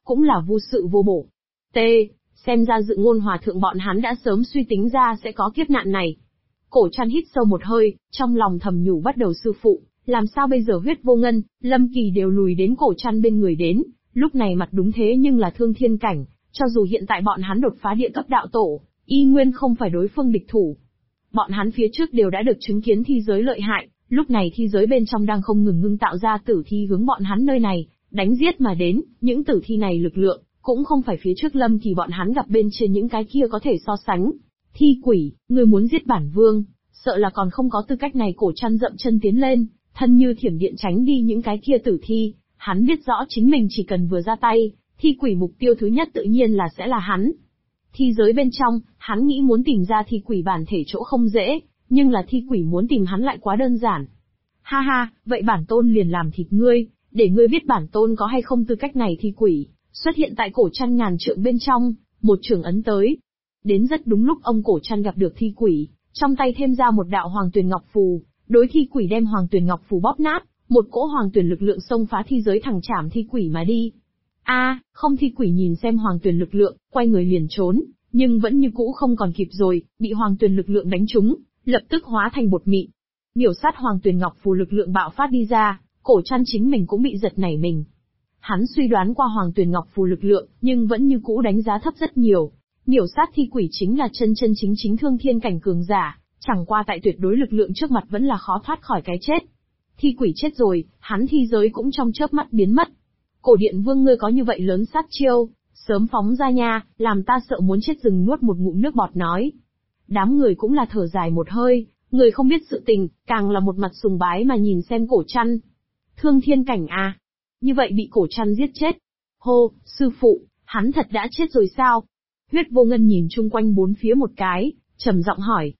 cũng là vô sự vô bổ. T. Xem ra Dự Ngôn Hòa Thượng bọn hắn đã sớm suy tính ra sẽ có kiếp nạn này. Cổ Trăn hít sâu một hơi, trong lòng thầm nhủ bắt đầu sư phụ, làm sao bây giờ Huyết Vô Ngân, Lâm Kỳ đều lùi đến Cổ Trăn bên người đến, lúc này mặt đúng thế nhưng là thương thiên cảnh, cho dù hiện tại bọn hắn đột phá địa cấp đạo tổ, y nguyên không phải đối phương địch thủ. Bọn hắn phía trước đều đã được chứng kiến thi giới lợi hại, lúc này thi giới bên trong đang không ngừng ngưng tạo ra tử thi hướng bọn hắn nơi này, đánh giết mà đến, những tử thi này lực lượng, cũng không phải phía trước Lâm Kỳ bọn hắn gặp bên trên những cái kia có thể so sánh. Thi quỷ, người muốn giết bản vương, sợ là còn không có tư cách này. Cổ Trăn dậm chân tiến lên, thân như thiểm điện tránh đi những cái kia tử thi, hắn biết rõ chính mình chỉ cần vừa ra tay, thi quỷ mục tiêu thứ nhất tự nhiên là sẽ là hắn. Thi giới bên trong, hắn nghĩ muốn tìm ra thi quỷ bản thể chỗ không dễ, nhưng là thi quỷ muốn tìm hắn lại quá đơn giản. Ha ha, vậy bản tôn liền làm thịt ngươi, để ngươi biết bản tôn có hay không tư cách này. Thi quỷ xuất hiện tại Cổ Trăn ngàn trượng bên trong, một trường ấn tới. Đến rất đúng lúc ông Cổ Trăn gặp được thi quỷ, trong tay thêm ra một đạo Hoàng Tuyền Ngọc Phù, đối thi quỷ đem Hoàng Tuyền Ngọc Phù bóp nát, một cỗ Hoàng Tuyền lực lượng xông phá thi giới thẳng chảm thi quỷ mà đi. Không. Thi quỷ nhìn xem Hoàng Tuyền lực lượng, quay người liền trốn, nhưng vẫn như cũ không còn kịp rồi, bị Hoàng Tuyền lực lượng đánh trúng, lập tức hóa thành bột mịn. Miểu sát Hoàng Tuyền Ngọc Phù lực lượng bạo phát đi ra, Cổ Trăn chính mình cũng bị giật nảy mình. Hắn suy đoán qua Hoàng Tuyền Ngọc Phù lực lượng, nhưng vẫn như cũ đánh giá thấp rất nhiều. Miểu sát thi quỷ chính là chân chính thương thiên cảnh cường giả, chẳng qua tại tuyệt đối lực lượng trước mặt vẫn là khó thoát khỏi cái chết. Thi quỷ chết rồi, hắn thi giới cũng trong chớp mắt biến mất. Cổ Điện Vương ngươi có như vậy lớn sát chiêu, sớm phóng ra nha, làm ta sợ muốn chết. Rừng nuốt một ngụm nước bọt nói. Đám người cũng là thở dài một hơi, người không biết sự tình, càng là một mặt sùng bái mà nhìn xem Cổ Trăn. Thương thiên cảnh à? Như vậy bị Cổ Trăn giết chết. Hô, sư phụ, hắn thật đã chết rồi sao? Huyết Vô Ngân nhìn chung quanh bốn phía một cái, trầm giọng hỏi.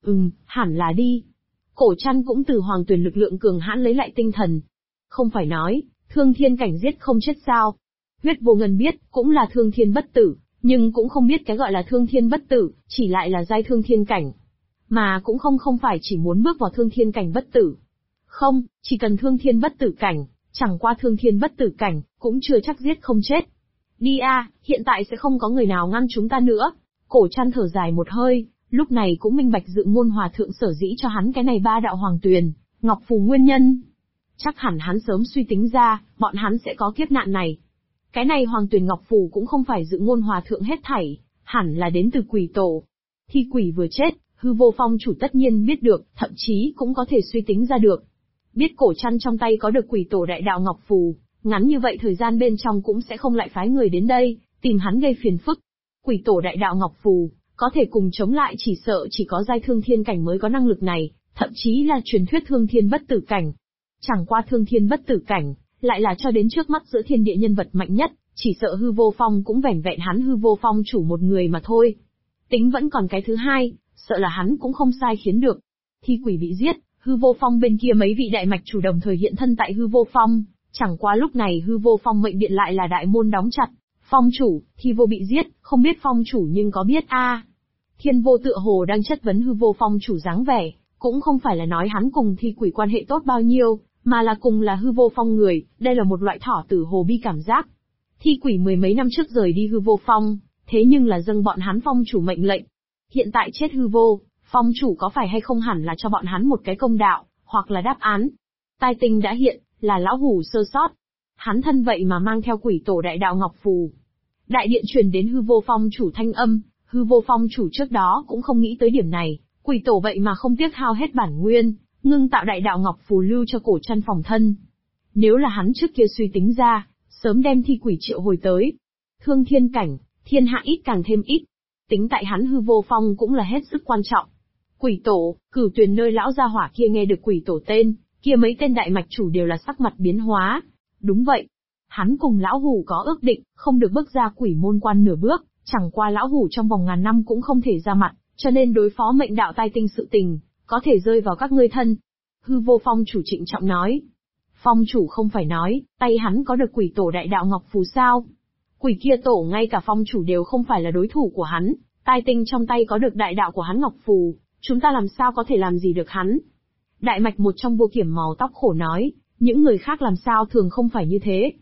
Hẳn là đi. Cổ Trăn cũng từ Hoàng Tuyền lực lượng cường hãn lấy lại tinh thần. Không phải nói, thương thiên cảnh giết không chết sao? Huyết Vô Ngân biết, cũng là thương thiên bất tử, nhưng cũng không biết cái gọi là thương thiên bất tử, chỉ lại là giai thương thiên cảnh. Mà cũng không phải chỉ muốn bước vào thương thiên cảnh bất tử. Không, chỉ cần thương thiên bất tử cảnh, chẳng qua thương thiên bất tử cảnh, cũng chưa chắc giết không chết. Đi hiện tại sẽ không có người nào ngăn chúng ta nữa. Cổ Trăn thở dài một hơi, lúc này cũng minh bạch Dự Ngôn Hòa Thượng sở dĩ cho hắn cái này 3 đạo Hoàng Tuyền Ngọc Phù nguyên nhân. Chắc hẳn hắn sớm suy tính ra, bọn hắn sẽ có kiếp nạn này. Cái này Hoàng Tuyền Ngọc Phù cũng không phải Dự Ngôn Hòa Thượng hết thảy, hẳn là đến từ quỷ tổ. Thi quỷ vừa chết, Hư Vô Phong chủ tất nhiên biết được, thậm chí cũng có thể suy tính ra được. Biết Cổ Trăn trong tay có được quỷ tổ đại đạo Ngọc Phù, ngắn như vậy thời gian bên trong cũng sẽ không lại phái người đến đây, tìm hắn gây phiền phức. Quỷ tổ đại đạo Ngọc Phù, có thể cùng chống lại chỉ sợ chỉ có giai thương thiên cảnh mới có năng lực này, thậm chí là truyền thuyết thương thiên bất tử cảnh. Chẳng qua thương thiên bất tử cảnh, lại là cho đến trước mắt giữa thiên địa nhân vật mạnh nhất, chỉ sợ Hư Vô Phong cũng vẻn vẹn hắn Hư Vô Phong chủ một người mà thôi. Tính vẫn còn cái thứ hai, sợ là hắn cũng không sai khiến được. Thi quỷ bị giết, Hư Vô Phong bên kia mấy vị đại mạch chủ đồng thời hiện thân tại Hư Vô Phong, chẳng qua lúc này Hư Vô Phong mệnh điện lại là đại môn đóng chặt. Phong chủ, Thi Vô bị giết, không biết phong chủ nhưng có biết Thiên Vô tựa hồ đang chất vấn Hư Vô Phong chủ dáng vẻ, cũng không phải là nói hắn cùng thi quỷ quan hệ tốt bao nhiêu, mà là cùng là Hư Vô Phong người, đây là một loại thỏ tử hồ bi cảm giác. Thi quỷ mười mấy năm trước rời đi Hư Vô Phong, thế nhưng là dâng bọn hắn phong chủ mệnh lệnh. Hiện tại chết Hư Vô, phong chủ có phải hay không hẳn là cho bọn hắn một cái công đạo, hoặc là đáp án. Tai tinh đã hiện, là lão hủ sơ sót. Hắn thân vậy mà mang theo quỷ tổ đại đạo Ngọc Phù. Đại điện truyền đến Hư Vô Phong chủ thanh âm, Hư Vô Phong chủ trước đó cũng không nghĩ tới điểm này, quỷ tổ vậy mà không tiếc hao hết bản nguyên, ngưng tạo đại đạo Ngọc Phù lưu cho Cổ Trăn phòng thân. Nếu là hắn trước kia suy tính ra, sớm đem thi quỷ triệu hồi tới. Thương thiên cảnh, thiên hạ ít càng thêm ít. Tính tại hắn Hư Vô Phong cũng là hết sức quan trọng. Quỷ tổ, Cửu Tuyền nơi lão gia hỏa kia nghe được quỷ tổ tên, kia mấy tên đại mạch chủ đều là sắc mặt biến hóa. Đúng vậy. Hắn cùng lão hủ có ước định, không được bước ra quỷ môn quan nửa bước, chẳng qua lão hủ trong vòng ngàn năm cũng không thể ra mặt, cho nên đối phó mệnh đạo tai tinh sự tình, có thể rơi vào các ngươi thân. Hư Vô Phong chủ trịnh trọng nói. Phong chủ không phải nói, tay hắn có được quỷ tổ đại đạo Ngọc Phù sao? Quỷ kia tổ ngay cả phong chủ đều không phải là đối thủ của hắn, tai tinh trong tay có được đại đạo của hắn Ngọc Phù, chúng ta làm sao có thể làm gì được hắn? Đại mạch một trong Vô Kiểm màu tóc khổ nói, những người khác làm sao thường không phải như thế.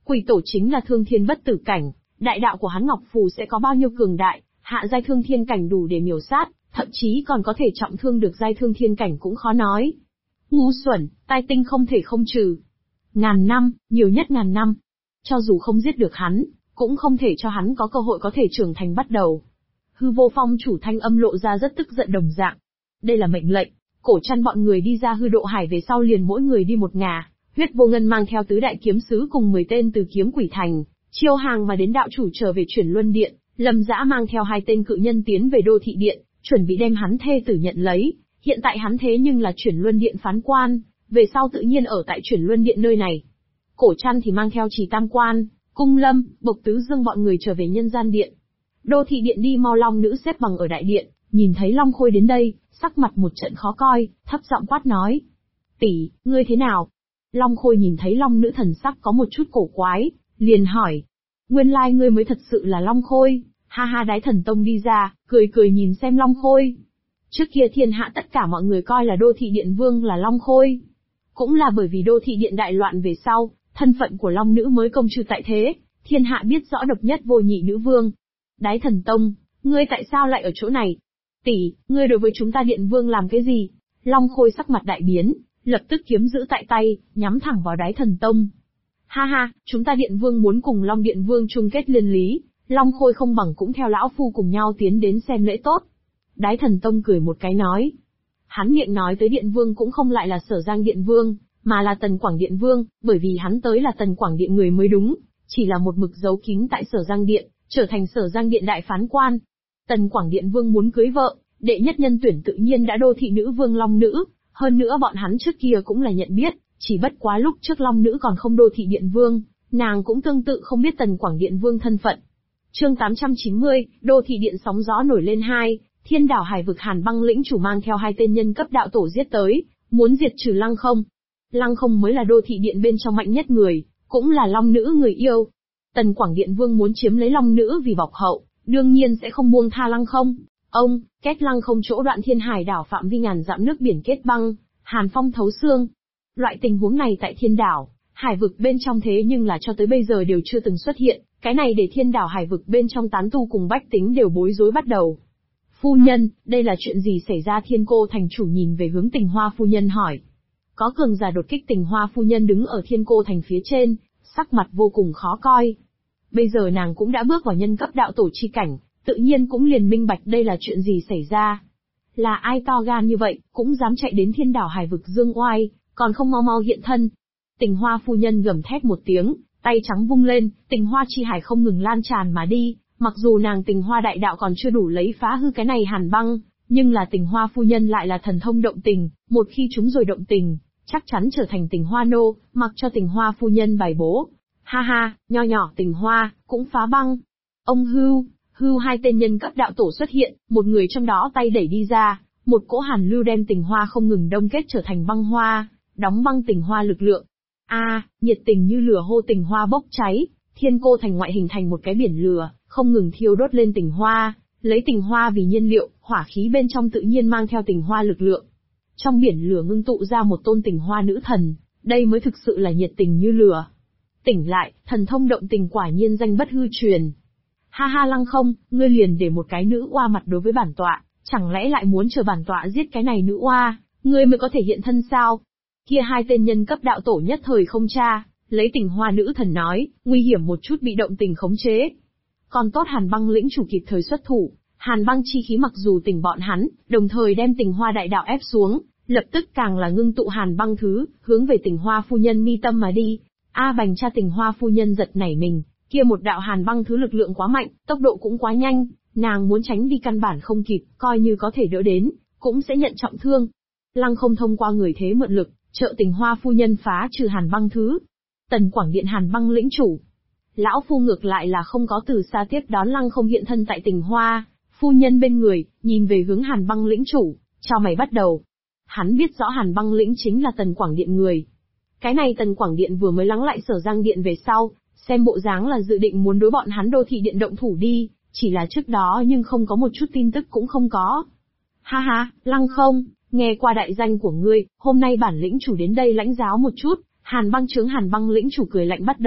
Quỷ tổ chính là thương thiên bất tử cảnh, đại đạo của hắn Ngọc Phù sẽ có bao nhiêu cường đại, hạ giai thương thiên cảnh đủ để miểu sát, thậm chí còn có thể trọng thương được giai thương thiên cảnh cũng khó nói. Ngu xuẩn, tai tinh không thể không trừ. 1000 năm, nhiều nhất 1000 năm. Cho dù không giết được hắn, cũng không thể cho hắn có cơ hội có thể trưởng thành bắt đầu. Hư Vô Phong chủ thanh âm lộ ra rất tức giận đồng dạng. Đây là mệnh lệnh, Cổ Trăn bọn người đi ra hư độ hải về sau liền mỗi người đi một ngả, Huyết Vô Ngân mang theo tứ đại kiếm sứ cùng 10 tên từ kiếm quỷ thành, chiêu hàng mà đến đạo chủ trở về chuyển luân điện, Lâm Dã mang theo 2 tên cự nhân tiến về đô thị điện, chuẩn bị đem hắn thê tử nhận lấy, hiện tại hắn thế nhưng là chuyển luân điện phán quan, về sau tự nhiên ở tại chuyển luân điện nơi này. Cổ Trăn thì mang theo Trì Tam Quan, Cung Lâm, Bộc Tứ Dương bọn người trở về nhân gian điện. Đô thị điện đi mau Long nữ xếp bằng ở đại điện, nhìn thấy Long Khôi đến đây, sắc mặt một trận khó coi, thấp giọng quát nói. Tỷ, ngươi thế nào? Long Khôi nhìn thấy Long nữ thần sắc có một chút cổ quái, liền hỏi. Nguyên lai ngươi mới thật sự là Long Khôi, ha ha. Đái Thần Tông đi ra, cười cười nhìn xem Long Khôi. Trước kia thiên hạ tất cả mọi người coi là đô thị điện vương là Long Khôi. Cũng là bởi vì đô thị điện đại loạn về sau, thân phận của Long nữ mới công trừ tại thế, thiên hạ biết rõ độc nhất vô nhị nữ vương. Đái Thần Tông, ngươi tại sao lại ở chỗ này? Tỷ, ngươi đối với chúng ta điện vương làm cái gì? Long Khôi sắc mặt đại biến, lập tức kiếm giữ tại tay, nhắm thẳng vào Đái Thần Tông. Ha ha, chúng ta điện vương muốn cùng Long điện vương chung kết liên lý, Long Khôi không bằng cũng theo lão phu cùng nhau tiến đến xem lễ tốt. Đái Thần Tông cười một cái nói. Hắn miệng nói tới điện vương cũng không lại là Sở Giang điện vương, mà là Tần Quảng điện vương, bởi vì hắn tới là Tần Quảng điện người mới đúng, chỉ là một mực giấu kín tại Sở Giang điện, trở thành Sở Giang điện đại phán quan. Tần Quảng điện vương muốn cưới vợ, đệ nhất nhân tuyển tự nhiên đã đô thị nữ vương Long nữ, hơn nữa bọn hắn trước kia cũng là nhận biết, chỉ bất quá lúc trước Long nữ còn không đô thị điện vương, nàng cũng tương tự không biết Tần Quảng điện vương thân phận. Chương 890, đô thị điện sóng gió nổi lên 2, Thiên đảo hải vực Hàn Băng lĩnh chủ mang theo 2 tên nhân cấp đạo tổ giết tới, muốn diệt trừ Lăng Không. Lăng Không mới là đô thị điện bên trong mạnh nhất người, cũng là Long nữ người yêu. Tần Quảng điện vương muốn chiếm lấy Long nữ vì bọc hậu, đương nhiên sẽ không buông tha Lăng Không. Ông, kết Lăng Không chỗ đoạn Thiên Hải đảo phạm vi ngàn dặm nước biển kết băng, hàn phong thấu xương. Loại tình huống này tại Thiên đảo hải vực bên trong thế nhưng là cho tới bây giờ đều chưa từng xuất hiện, cái này để Thiên đảo hải vực bên trong tán tu cùng bách tính đều bối rối bắt đầu. Phu nhân, đây là chuyện gì xảy ra? Thiên Cô thành chủ nhìn về hướng Tình Hoa phu nhân hỏi. Có cường giả đột kích. Tình Hoa phu nhân đứng ở Thiên Cô thành phía trên, sắc mặt vô cùng khó coi. Bây giờ nàng cũng đã bước vào nhân cấp đạo tổ chi cảnh, tự nhiên cũng liền minh bạch đây là chuyện gì xảy ra. Là ai to gan như vậy, cũng dám chạy đến Thiên đảo hải vực dương oai, còn không mau mau hiện thân. Tình Hoa phu nhân gầm thét một tiếng, tay trắng vung lên, Tình Hoa chi hải không ngừng lan tràn mà đi. Mặc dù nàng Tình Hoa đại đạo còn chưa đủ lấy phá hư cái này Hàn Băng, nhưng là Tình Hoa phu nhân lại là thần thông động tình, một khi chúng rồi động tình, chắc chắn trở thành Tình Hoa nô, mặc cho Tình Hoa phu nhân bài bố. Ha ha, nho nhỏ Tình Hoa, cũng phá băng. Ông Hưu 2 tên nhân cấp đạo tổ xuất hiện, một người trong đó tay đẩy đi ra, một cỗ hàn lưu đem Tình Hoa không ngừng đông kết trở thành băng hoa, đóng băng Tình Hoa lực lượng. Nhiệt tình như lửa hô Tình Hoa bốc cháy, Thiên Cô thành ngoại hình thành một cái biển lửa, không ngừng thiêu đốt lên Tình Hoa, lấy Tình Hoa vì nhiên liệu, hỏa khí bên trong tự nhiên mang theo Tình Hoa lực lượng. Trong biển lửa ngưng tụ ra một tôn Tình Hoa nữ thần, đây mới thực sự là nhiệt tình như lửa. Tỉnh lại, thần thông động tình quả nhiên danh bất hư truyền. Ha ha Lăng Không, ngươi liền để một cái nữ oa mặt đối với bản tọa, chẳng lẽ lại muốn chờ bản tọa giết cái này nữ oa, ngươi mới có thể hiện thân sao? Kia 2 tên nhân cấp đạo tổ nhất thời không tra, lấy Tình Hoa nữ thần nói, nguy hiểm một chút bị động tình khống chế. Còn tốt Hàn Băng lĩnh chủ kịp thời xuất thủ, Hàn Băng chi khí mặc dù tỉnh bọn hắn, đồng thời đem Tình Hoa đại đạo ép xuống, lập tức càng là ngưng tụ Hàn Băng thứ, hướng về Tình Hoa phu nhân mi tâm mà đi. Bành cha Tình Hoa phu nhân giật nảy mình, kia một đạo Hàn Băng thứ lực lượng quá mạnh, tốc độ cũng quá nhanh, nàng muốn tránh đi căn bản không kịp, coi như có thể đỡ đến, cũng sẽ nhận trọng thương. Lăng Không thông qua người thế mượn lực, trợ Tình Hoa phu nhân phá trừ Hàn Băng thứ. Tần Quảng điện Hàn Băng lĩnh chủ, lão phu ngược lại là không có từ xa tiếp đón Lăng Không hiện thân tại Tình Hoa phu nhân bên người, nhìn về hướng Hàn Băng lĩnh chủ, chào mày bắt đầu. Hắn biết rõ Hàn Băng lĩnh chính là Tần Quảng điện người. Cái này Tần Quảng điện vừa mới lắng lại Sở Giang điện về sau, xem bộ dáng là dự định muốn đối bọn hắn đô thị điện động thủ đi, chỉ là trước đó nhưng không có một chút tin tức cũng không có. Ha ha, Lăng Không, nghe qua đại danh của ngươi, hôm nay bản lĩnh chủ đến đây lãnh giáo một chút. Hàn Băng trướng Hàn Băng lĩnh chủ cười lạnh bắt đầu,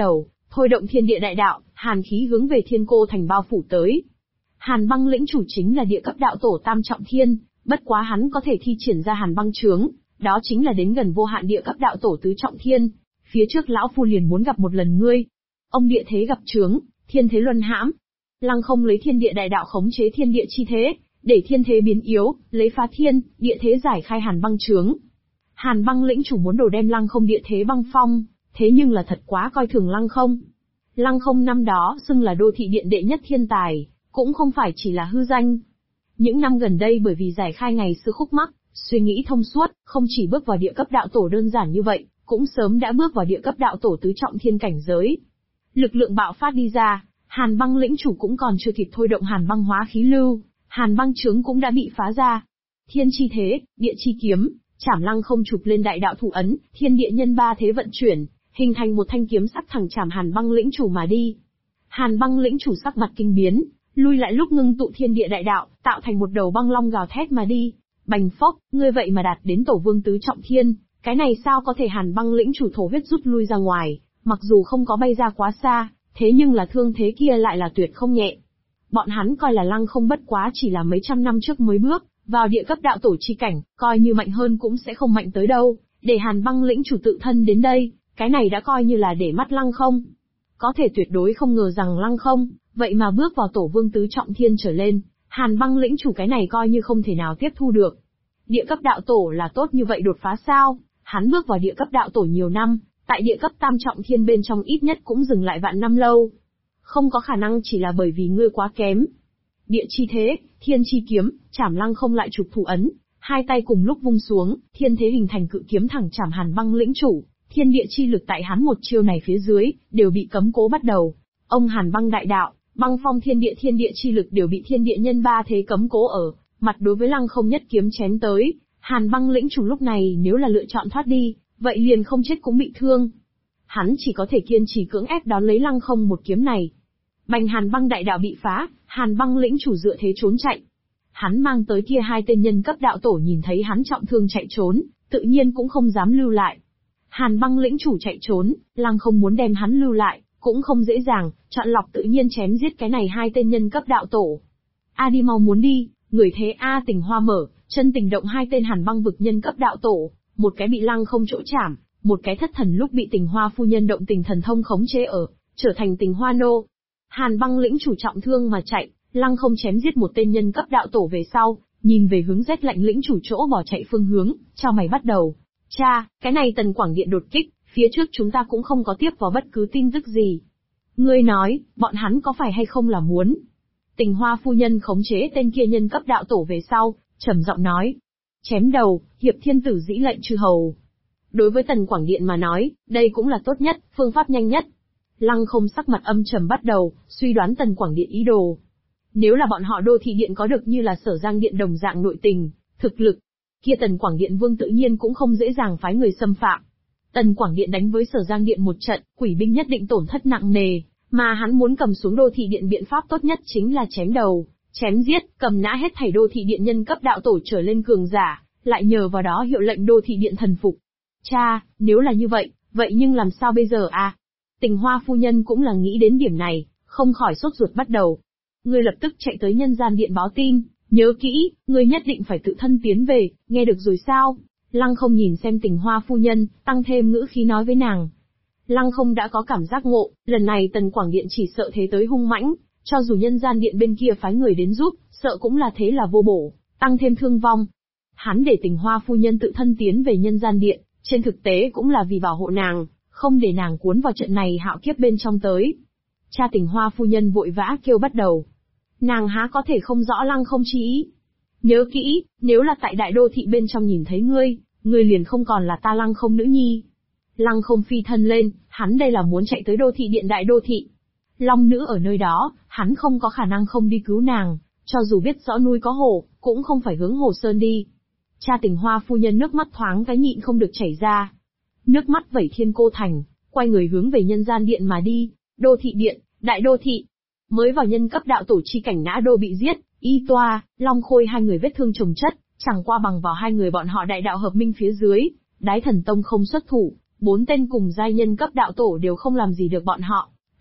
thôi động thiên địa đại đạo, hàn khí hướng về Thiên Cô Thành bao phủ tới. Hàn băng lĩnh chủ chính là địa cấp đạo tổ tam trọng thiên, bất quá hắn có thể thi triển ra hàn băng trướng, đó chính là đến gần vô hạn địa cấp đạo tổ tứ trọng thiên. Phía trước lão phu liền muốn gặp một lần ngươi. Ông địa thế gặp trướng, thiên thế luân hãm. Lăng Không lấy thiên địa đại đạo khống chế thiên địa chi thế, để thiên thế biến yếu, lấy phá thiên, địa thế giải khai hàn băng trướng. Hàn băng lĩnh chủ muốn đổ đem Lăng Không địa thế băng phong, thế nhưng là thật quá coi thường Lăng Không. Lăng Không năm đó xưng là đô thị điện đệ nhất thiên tài, cũng không phải chỉ là hư danh. Những năm gần đây bởi vì giải khai ngày xưa khúc mắc, suy nghĩ thông suốt, không chỉ bước vào địa cấp đạo tổ đơn giản như vậy, cũng sớm đã bước vào địa cấp đạo tổ tứ trọng thiên cảnh giới. Lực lượng bạo phát đi ra, hàn băng lĩnh chủ cũng còn chưa kịp thôi động hàn băng hóa khí lưu, hàn băng trướng cũng đã bị phá ra. Thiên chi thế, địa chi kiếm, chảm Lăng Không chụp lên đại đạo thủ ấn, thiên địa nhân ba thế vận chuyển, hình thành một thanh kiếm sắc thẳng chảm hàn băng lĩnh chủ mà đi. Hàn băng lĩnh chủ sắc mặt kinh biến, lui lại lúc ngưng tụ thiên địa đại đạo, tạo thành một đầu băng long gào thét mà đi. Bành phốc, ngươi vậy mà đạt đến tổ vương tứ trọng thiên, cái này sao có thể? Hàn băng lĩnh chủ thổ huyết rút lui ra ngoài, mặc dù không có bay ra quá xa, thế nhưng là thương thế kia lại là tuyệt không nhẹ. Bọn hắn coi là Lăng Không bất quá chỉ là mấy trăm năm trước mới bước vào địa cấp đạo tổ chi cảnh, coi như mạnh hơn cũng sẽ không mạnh tới đâu, để hàn băng lĩnh chủ tự thân đến đây, cái này đã coi như là để mắt Lăng Không. Có thể tuyệt đối không ngờ rằng Lăng Không, vậy mà bước vào tổ vương tứ trọng thiên trở lên, hàn băng lĩnh chủ cái này coi như không thể nào tiếp thu được. Địa cấp đạo tổ là tốt như vậy đột phá sao? Hắn bước vào địa cấp đạo tổ nhiều năm, tại địa cấp tam trọng thiên bên trong ít nhất cũng dừng lại vạn năm lâu. Không có khả năng chỉ là bởi vì ngươi quá kém. Địa chi thế, thiên chi kiếm, chảm Lăng Không lại chụp thủ ấn, hai tay cùng lúc vung xuống, thiên thế hình thành cự kiếm thẳng chảm hàn băng lĩnh chủ. Thiên địa chi lực tại hắn một chiêu này phía dưới, đều bị cấm cố bắt đầu. Ông hàn băng đại đạo, băng phong thiên địa chi lực đều bị thiên địa nhân ba thế cấm cố ở. Mặt đối với Lăng Không nhất kiếm chém tới, hàn băng lĩnh chủ lúc này nếu là lựa chọn thoát đi, vậy liền không chết cũng bị thương. Hắn chỉ có thể kiên trì cưỡng ép đón lấy Lăng Không một kiếm này. Bành hàn băng đại đạo bị phá, hàn băng lĩnh chủ dựa thế trốn chạy. Hắn mang tới kia hai tên nhân cấp đạo tổ nhìn thấy hắn trọng thương chạy trốn, tự nhiên cũng không dám lưu lại. Hàn băng lĩnh chủ chạy trốn, Lăng Không muốn đem hắn lưu lại, cũng không dễ dàng, chọn lọc tự nhiên chém giết cái này hai tên nhân cấp đạo tổ. A đi mau muốn đi, người thế A Tình Hoa mở, chân tình động hai tên hàn băng vực nhân cấp đạo tổ, một cái bị Lăng Không chỗ chảm, một cái thất thần lúc bị Tình Hoa phu nhân động tình thần thông khống chế ở, trở thành Tình Hoa nô. Hàn băng lĩnh chủ trọng thương mà chạy, Lăng Không chém giết một tên nhân cấp đạo tổ về sau, nhìn về hướng rét lạnh lĩnh chủ chỗ bỏ chạy phương hướng, chao mày bắt đầu. Cha, cái này Tần Quảng Điện đột kích, phía trước chúng ta cũng không có tiếp vào bất cứ tin tức gì. Ngươi nói, bọn hắn có phải hay không là muốn? Tình Hoa phu nhân khống chế tên kia nhân cấp đạo tổ về sau, trầm giọng nói. Chém đầu, hiệp thiên tử dĩ lệnh chư hầu. Đối với Tần Quảng Điện mà nói, đây cũng là tốt nhất, phương pháp nhanh nhất. Lăng Không sắc mặt âm trầm bắt đầu, suy đoán Tần Quảng Điện ý đồ. Nếu là bọn họ đô thị điện có được như là Sở Giang Điện đồng dạng nội tình, thực lực, kia Tần Quảng Điện vương tự nhiên cũng không dễ dàng phái người xâm phạm. Tần Quảng Điện đánh với Sở Giang Điện một trận, quỷ binh nhất định tổn thất nặng nề, mà hắn muốn cầm xuống đô thị điện biện pháp tốt nhất chính là chém đầu, chém giết, cầm nã hết thảy đô thị điện nhân cấp đạo tổ trở lên cường giả, lại nhờ vào đó hiệu lệnh đô thị điện thần phục. Cha, nếu là như vậy, vậy nhưng làm sao bây giờ à? Tình Hoa phu nhân cũng là nghĩ đến điểm này, không khỏi sốt ruột bắt đầu. Ngươi lập tức chạy tới nhân gian điện báo tin, nhớ kỹ, ngươi nhất định phải tự thân tiến về, nghe được rồi sao? Lăng Không nhìn xem Tình Hoa phu nhân, tăng thêm ngữ khí nói với nàng. Lăng Không đã có cảm giác ngộ, lần này Tần Quảng Điện chỉ sợ thế tới hung mãnh, cho dù nhân gian điện bên kia phái người đến giúp, sợ cũng là thế là vô bổ, tăng thêm thương vong. Hắn để Tình Hoa phu nhân tự thân tiến về nhân gian điện, trên thực tế cũng là vì bảo hộ nàng, không để nàng cuốn vào trận này hạo kiếp bên trong tới. Cha Tình Hoa phu nhân vội vã kêu bắt đầu. Nàng há có thể không rõ Lăng Không chi ý. Nhớ kỹ, nếu là tại đại đô thị bên trong nhìn thấy ngươi, ngươi liền không còn là ta Lăng Không nữ nhi. Lăng Không phi thân lên, hắn đây là muốn chạy tới đô thị điện đại đô thị. Long nữ ở nơi đó, hắn không có khả năng không đi cứu nàng, cho dù biết rõ núi có hồ, cũng không phải hướng Hồ Sơn đi. Cha Tình Hoa phu nhân nước mắt thoáng cái nhịn không được chảy ra. Nước mắt vẩy Thiên Cô Thành, quay người hướng về nhân gian điện mà đi, đô thị điện, đại đô thị. Mới vào nhân cấp đạo tổ chi cảnh ngã đô bị giết, Y Toa, Long Khôi hai người vết thương chồng chất, chẳng qua bằng vào hai người bọn họ đại đạo hợp minh phía dưới, Đái Thần Tông không xuất thủ, bốn tên cùng giai nhân cấp đạo tổ đều không làm gì được bọn họ,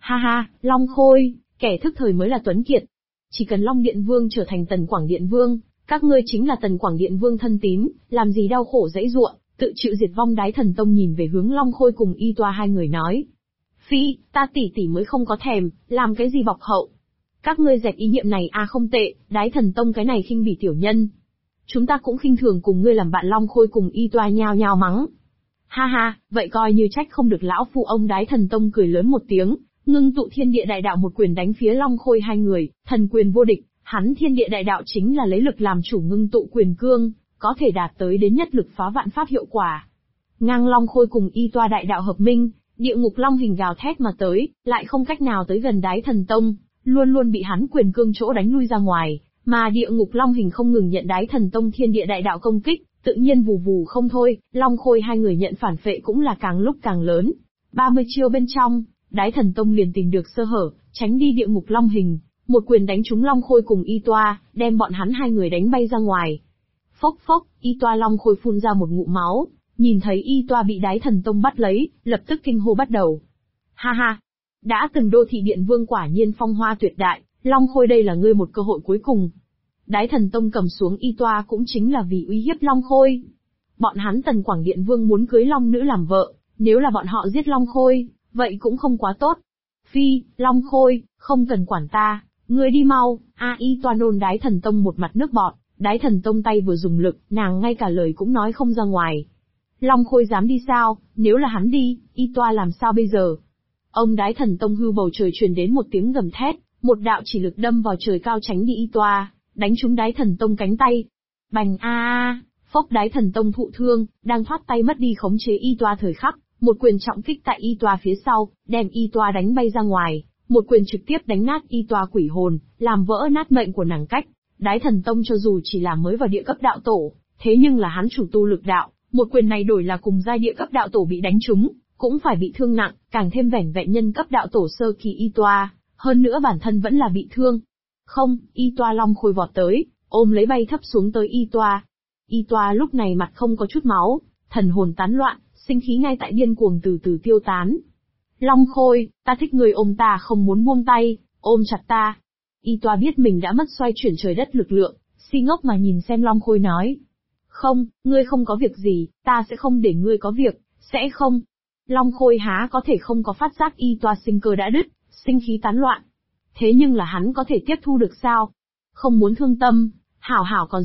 Ha ha, Long Khôi, kẻ thức thời mới là tuấn kiệt. Chỉ cần Long Điện Vương trở thành Tần Quảng Điện Vương, các ngươi chính là Tần Quảng Điện Vương thân tín, làm gì đau khổ dãy ruộng, tự chịu diệt vong. Đái Thần Tông nhìn về hướng Long Khôi cùng Y Toa hai người nói. Phi, ta tỷ mới không có thèm, làm cái gì bọc hậu. Các ngươi dẹp ý niệm này không tệ, Đái Thần Tông cái này khinh bỉ tiểu nhân. Chúng ta cũng khinh thường cùng ngươi làm bạn. Long Khôi cùng Y Toa nhao nhao mắng. Ha ha, vậy coi như trách không được lão phu ông. Đái Thần Tông cười lớn một tiếng, ngưng tụ thiên địa đại đạo một quyền đánh phía Long Khôi hai người, thần quyền vô địch. Hắn thiên địa đại đạo chính là lấy lực làm chủ ngưng tụ quyền cương, có thể đạt tới đến nhất lực phá vạn pháp hiệu quả. Ngang Long Khôi cùng Y Toa đại đạo hợp minh, địa ngục long hình gào thét mà tới, lại không cách nào tới gần Đái Thần Tông, luôn luôn bị hắn quyền cương chỗ đánh lui ra ngoài, mà địa ngục long hình không ngừng nhận Đái Thần Tông thiên địa đại đạo công kích, tự nhiên vù vù không thôi. Long Khôi hai người nhận phản phệ cũng là càng lúc càng lớn. 30 chiêu bên trong, Đái Thần Tông liền tìm được sơ hở, tránh đi địa ngục long hình, một quyền đánh trúng Long Khôi cùng Y Toa, đem bọn hắn hai người đánh bay ra ngoài. Phốc phốc, Y Toa Long Khôi phun ra một ngụm máu, nhìn thấy Y Toa bị Đái Thần Tông bắt lấy, lập tức kinh hô bắt đầu. Ha ha, đã từng đô thị điện vương quả nhiên phong hoa tuyệt đại, Long Khôi đây là ngươi một cơ hội cuối cùng. Đái Thần Tông cầm xuống Y Toa cũng chính là vì uy hiếp Long Khôi. Bọn hắn Tần Quảng Điện Vương muốn cưới Long Nữ làm vợ, nếu là bọn họ giết Long Khôi, vậy cũng không quá tốt. Phi, Long Khôi, không cần quản ta, ngươi đi mau. Y Toa nôn. Đái Thần Tông một mặt nước bọt, Đái Thần Tông tay vừa dùng lực, nàng ngay cả lời cũng nói không ra ngoài. Long Khôi dám đi sao, nếu là hắn đi, Y Toa làm sao bây giờ? Ông Đái Thần Tông hư bầu trời truyền đến một tiếng gầm thét, một đạo chỉ lực đâm vào trời cao tránh đi Y Toa, đánh trúng Đái Thần Tông cánh tay. Bành phốc. Đái Thần Tông thụ thương, đang thoát tay mất đi khống chế Y Toa thời khắc, một quyền trọng kích tại Y Toa phía sau, đem Y Toa đánh bay ra ngoài, một quyền trực tiếp đánh nát Y Toa quỷ hồn, làm vỡ nát mệnh của nàng cách. Đái Thần Tông cho dù chỉ là mới vào địa cấp đạo tổ, thế nhưng là hắn chủ tu lực đạo, một quyền này đổi là cùng giai địa cấp đạo tổ bị đánh trúng, cũng phải bị thương nặng, càng thêm vẻn vẹn nhân cấp đạo tổ sơ kỳ Y Toa, hơn nữa bản thân vẫn là bị thương. Không, Y Toa Long Khôi vọt tới, ôm lấy bay thấp xuống tới Y Toa. Y Toa lúc này mặt không có chút máu, thần hồn tán loạn, sinh khí ngay tại điên cuồng từ từ tiêu tán. Long Khôi, ta thích người ôm ta không muốn buông tay, ôm chặt ta. Y Toa biết mình đã mất xoay chuyển trời đất lực lượng, si ngốc mà nhìn xem Long Khôi nói. Không, ngươi không có việc gì, ta sẽ không để ngươi có việc, sẽ không. Long Khôi há có thể không có phát giác Y Toa sinh cơ đã đứt, sinh khí tán loạn. Thế nhưng là hắn có thể tiếp thu được sao? Không muốn thương tâm, hảo hảo còn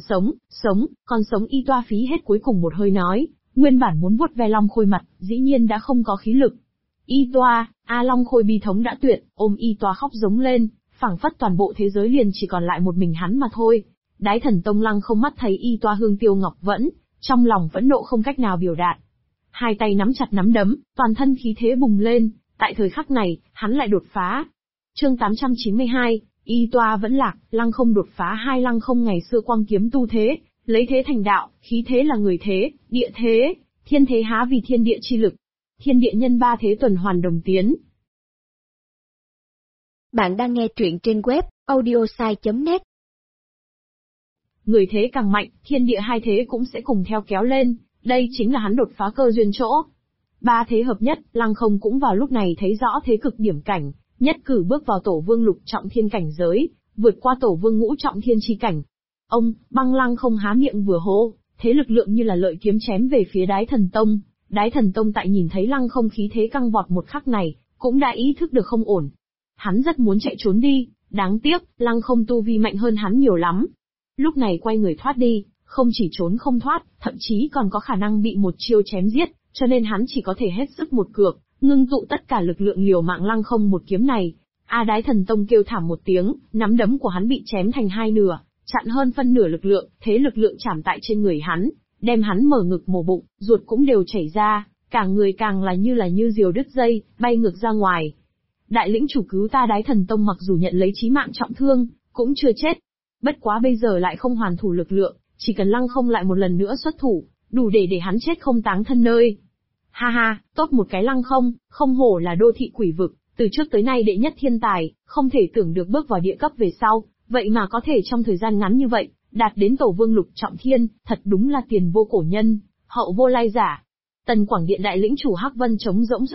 sống. Y Toa phí hết cuối cùng một hơi nói, nguyên bản muốn vuốt ve Long Khôi mặt, dĩ nhiên đã không có khí lực. Y Toa, Long Khôi bi thống đã tuyệt, ôm Y Toa khóc giống lên, phảng phất toàn bộ thế giới liền chỉ còn lại một mình hắn mà thôi. Đái Thần Tông lăng không mắt thấy Y Toa hương tiêu ngọc vẫn, trong lòng vẫn nộ không cách nào biểu đạt. Hai tay nắm chặt nắm đấm, toàn thân khí thế bùng lên, tại thời khắc này, hắn lại đột phá. Chương 892, Y Toa vẫn lạc, lăng không đột phá. Hai lăng không ngày xưa quang kiếm tu thế, lấy thế thành đạo, khí thế là người thế, địa thế, thiên thế há vì thiên địa chi lực. Thiên địa nhân ba thế tuần hoàn đồng tiến. Bạn đang nghe truyện trên web audiosai.net. Người thế càng mạnh, thiên địa hai thế cũng sẽ cùng theo kéo lên, đây chính là hắn đột phá cơ duyên chỗ. Ba thế hợp nhất, lăng không cũng vào lúc này thấy rõ thế cực điểm cảnh, nhất cử bước vào tổ vương lục trọng thiên cảnh giới, vượt qua tổ vương ngũ trọng thiên chi cảnh. Ông, băng lăng không há miệng vừa hô, thế lực lượng như là lợi kiếm chém về phía Đái Thần Tông. Đái Thần Tông tại nhìn thấy lăng không khí thế căng vọt một khắc này, cũng đã ý thức được không ổn. Hắn rất muốn chạy trốn đi, đáng tiếc, lăng không tu vi mạnh hơn hắn nhiều lắm. Lúc này quay người thoát đi, không chỉ trốn không thoát, thậm chí còn có khả năng bị một chiêu chém giết, cho nên hắn chỉ có thể hết sức một cược, ngưng tụ tất cả lực lượng liều mạng lăng không một kiếm này. Đái Thần Tông kêu thảm một tiếng, nắm đấm của hắn bị chém thành hai nửa, chặn hơn phân nửa lực lượng, thế lực lượng chạm tại trên người hắn, đem hắn mở ngực mổ bụng, ruột cũng đều chảy ra, cả người càng là như diều đứt dây, bay ngược ra ngoài. Đại lĩnh chủ cứu ta. Đái Thần Tông mặc dù nhận lấy chí mạng trọng thương, cũng chưa chết. Bất quá bây giờ lại không hoàn thủ lực lượng, chỉ cần lăng không lại một lần nữa xuất thủ, đủ để hắn chết không táng thân nơi. Ha ha, tốt một cái lăng không, không hổ là đô thị quỷ vực, từ trước tới nay đệ nhất thiên tài, không thể tưởng được bước vào địa cấp về sau, vậy mà có thể trong thời gian ngắn như vậy, đạt đến tổ vương lục trọng thiên, thật đúng là tiền vô cổ nhân, hậu vô lai giả. Tần Quảng Điện đại lĩnh chủ Hắc Vân trống rỗng xuất hiện,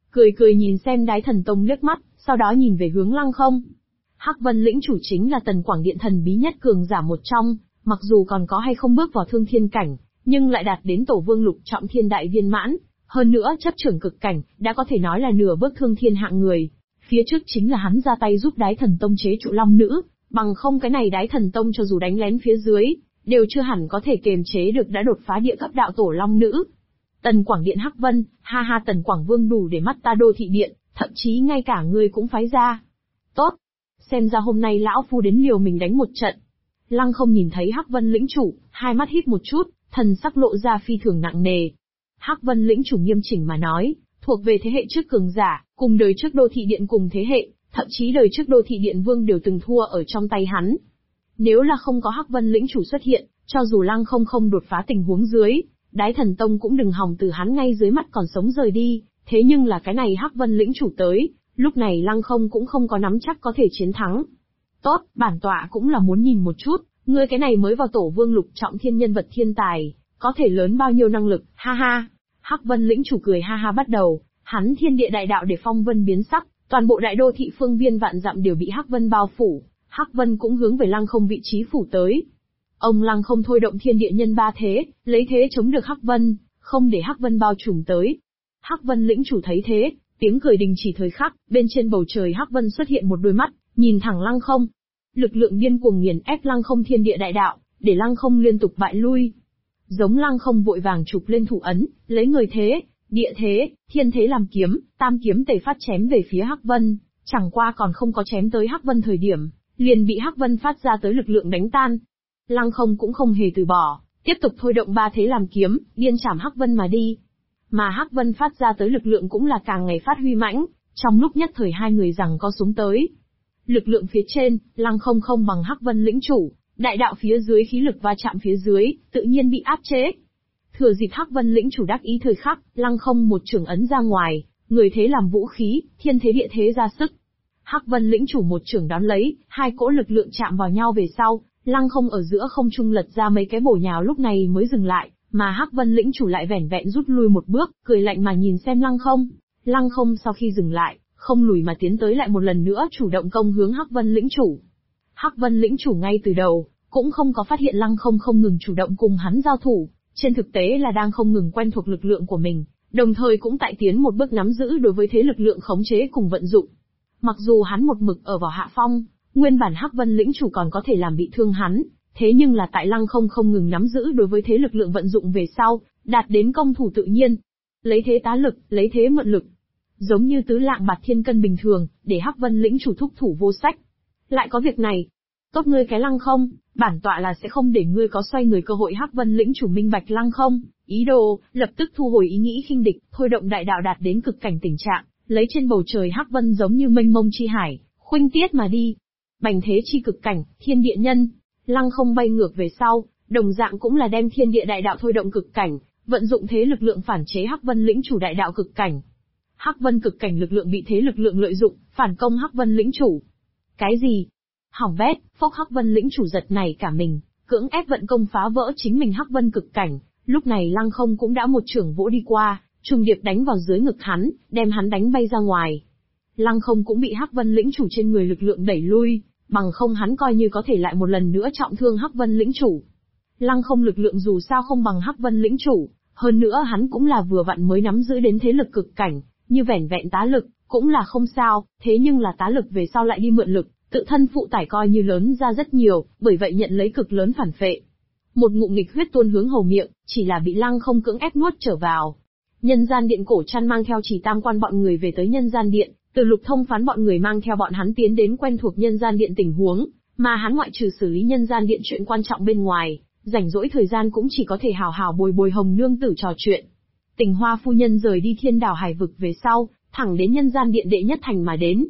cười cười nhìn xem Đái Thần Tông liếc mắt, sau đó nhìn về hướng Lăng Không. Hắc Vân lĩnh chủ chính là Tần Quảng Điện thần bí nhất cường giả một trong, mặc dù còn có hay không bước vào thương thiên cảnh, nhưng lại đạt đến tổ vương lục trọng thiên đại viên mãn, hơn nữa chấp trưởng cực cảnh, đã có thể nói là nửa bước thương thiên hạng người. Phía trước chính là hắn ra tay giúp Đái Thần Tông chế trụ Long Nữ, bằng không cái này Đái Thần Tông cho dù đánh lén phía dưới, đều chưa hẳn có thể kiềm chế được đã đột phá địa cấp đạo tổ Long Nữ. Tần Quảng Điện Hắc Vân, ha ha, Tần Quảng Vương đủ để mắt ta Đô Thị Điện, thậm chí ngay cả ngươi cũng phái ra. Tốt, xem ra hôm nay lão phu đến liều mình đánh một trận. Lăng Không nhìn thấy Hắc Vân lĩnh chủ, hai mắt híp một chút, thần sắc lộ ra phi thường nặng nề. Hắc Vân lĩnh chủ nghiêm chỉnh mà nói, thuộc về thế hệ trước cường giả, cùng đời trước Đô Thị Điện cùng thế hệ, thậm chí đời trước Đô Thị Điện Vương đều từng thua ở trong tay hắn. Nếu là không có Hắc Vân lĩnh chủ xuất hiện, cho dù Lăng Không không đột phá tình huống dưới, Đái Thần Tông cũng đừng hòng từ hắn ngay dưới mắt còn sống rời đi, thế nhưng là cái này Hắc Vân lĩnh chủ tới, lúc này Lăng Không cũng không có nắm chắc có thể chiến thắng. Tốt, bản tọa cũng là muốn nhìn một chút, ngươi cái này mới vào tổ vương lục trọng thiên nhân vật thiên tài, có thể lớn bao nhiêu năng lực, ha ha. Hắc Vân lĩnh chủ cười ha ha bắt đầu, hắn thiên địa đại đạo để phong vân biến sắc, toàn bộ đại đô thị phương viên vạn dặm đều bị Hắc Vân bao phủ, Hắc Vân cũng hướng về Lăng Không vị trí phủ tới. Ông Lăng Không thôi động thiên địa nhân ba thế, lấy thế chống được Hắc Vân, không để Hắc Vân bao trùm tới. Hắc Vân lĩnh chủ thấy thế, tiếng cười đình chỉ thời khắc, bên trên bầu trời Hắc Vân xuất hiện một đôi mắt, nhìn thẳng Lăng Không. Lực lượng điên cuồng nghiền ép Lăng Không thiên địa đại đạo, để Lăng Không liên tục bại lui. Giống Lăng Không vội vàng chụp lên thủ ấn, lấy người thế, địa thế, thiên thế làm kiếm, tam kiếm tề phát chém về phía Hắc Vân, chẳng qua còn không có chém tới Hắc Vân thời điểm, liền bị Hắc Vân phát ra tới lực lượng đánh tan. Lăng Không cũng không hề từ bỏ, tiếp tục thôi động ba thế làm kiếm, điên chảm Hắc Vân mà đi. Mà Hắc Vân phát ra tới lực lượng cũng là càng ngày phát huy mãnh, trong lúc nhất thời hai người giằng co xuống tới. Lực lượng phía trên, Lăng Không không bằng Hắc Vân lĩnh chủ, đại đạo phía dưới khí lực va chạm phía dưới, tự nhiên bị áp chế. Thừa dịp Hắc Vân lĩnh chủ đắc ý thời khắc, Lăng Không một trường ấn ra ngoài, người thế làm vũ khí, thiên thế địa thế ra sức. Hắc Vân lĩnh chủ một trường đón lấy, hai cỗ lực lượng chạm vào nhau về sau, Lăng Không ở giữa không trung lật ra mấy cái bổ nhào lúc này mới dừng lại, mà Hắc Vân lĩnh chủ lại vẻn vẹn rút lui một bước, cười lạnh mà nhìn xem Lăng Không. Lăng Không sau khi dừng lại, không lùi mà tiến tới lại một lần nữa chủ động công hướng Hắc Vân lĩnh chủ. Hắc Vân lĩnh chủ ngay từ đầu, cũng không có phát hiện Lăng Không không ngừng chủ động cùng hắn giao thủ, trên thực tế là đang không ngừng quen thuộc lực lượng của mình, đồng thời cũng tại tiến một bước nắm giữ đối với thế lực lượng khống chế cùng vận dụng. Mặc dù hắn một mực ở vào hạ phong, nguyên bản Hắc Vân lĩnh chủ còn có thể làm bị thương hắn, thế nhưng là tại Lăng Không không ngừng nắm giữ đối với thế lực lượng vận dụng về sau, đạt đến công thủ tự nhiên. Lấy thế tá lực, lấy thế mượn lực. Giống như tứ lạng bạt thiên cân bình thường, để Hắc Vân lĩnh chủ thúc thủ vô sách. Lại có việc này. Tốt ngươi cái Lăng Không, bản tọa là sẽ không để ngươi có xoay người cơ hội. Hắc Vân lĩnh chủ minh bạch Lăng Không, ý đồ, lập tức thu hồi ý nghĩ khinh địch, thôi động đại đạo đạt đến cực cảnh tình trạng, lấy trên bầu trời Hắc Vân giống như mênh mông chi hải, khuynh tiết mà đi. Bành thế chi cực cảnh, thiên địa nhân, Lăng Không bay ngược về sau, đồng dạng cũng là đem thiên địa đại đạo thôi động cực cảnh, vận dụng thế lực lượng phản chế Hắc Vân lĩnh chủ đại đạo cực cảnh. Hắc Vân cực cảnh lực lượng bị thế lực lượng lợi dụng, phản công Hắc Vân lĩnh chủ. Cái gì? Hỏng bét, phốc Hắc Vân lĩnh chủ giật này cả mình, cưỡng ép vận công phá vỡ chính mình Hắc Vân cực cảnh, lúc này Lăng Không cũng đã một chưởng vỗ đi qua, trùng điệp đánh vào dưới ngực hắn, đem hắn đánh bay ra ngoài. Lăng Không cũng bị Hắc Vân lĩnh chủ trên người lực lượng đẩy lui, bằng không hắn coi như có thể lại một lần nữa trọng thương Hắc Vân lĩnh chủ. Lăng Không lực lượng dù sao không bằng Hắc Vân lĩnh chủ, hơn nữa hắn cũng là vừa vặn mới nắm giữ đến thế lực cực cảnh, như vẻn vẹn tá lực, cũng là không sao, thế nhưng là tá lực về sau lại đi mượn lực, tự thân phụ tải coi như lớn ra rất nhiều, bởi vậy nhận lấy cực lớn phản phệ. Một ngụm nghịch huyết tuôn hướng hầu miệng, chỉ là bị Lăng Không cưỡng ép nuốt trở vào. Nhân gian điện cổ chăn mang theo Chỉ Tam Quan bọn người về tới nhân gian điện, Từ Lục Thông Phán bọn người mang theo bọn hắn tiến đến quen thuộc nhân gian điện tình huống, mà hắn ngoại trừ xử lý nhân gian điện chuyện quan trọng bên ngoài, rảnh rỗi thời gian cũng chỉ có thể hào hào bồi bồi Hồng nương tử trò chuyện. Tình Hoa phu nhân rời đi Thiên Đảo Hải vực về sau, thẳng đến nhân gian điện đệ nhất thành mà đến.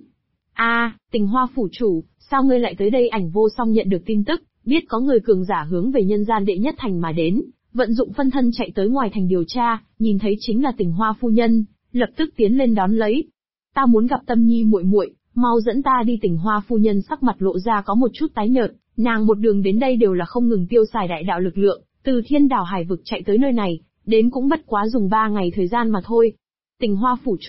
Tình Hoa phủ chủ, sao ngươi lại tới đây? Ảnh Vô Song nhận được tin tức, biết có người cường giả hướng về nhân gian đệ nhất thành mà đến, vận dụng phân thân chạy tới ngoài thành điều tra, nhìn thấy chính là Tình Hoa phu nhân, lập tức tiến lên đón lấy. Ta muốn gặp Tâm Nhi muội muội, mau dẫn ta đi. Tình Hoa phu nhân sắc mặt lộ ra có một chút tái nhợt, nàng một đường đến đây đều là không ngừng tiêu xài đại đạo lực lượng, từ Thiên Đảo Hải vực chạy tới nơi này, đến cũng bất quá dùng 3 ngày thời gian mà thôi. Tình Hoa phủ chủ,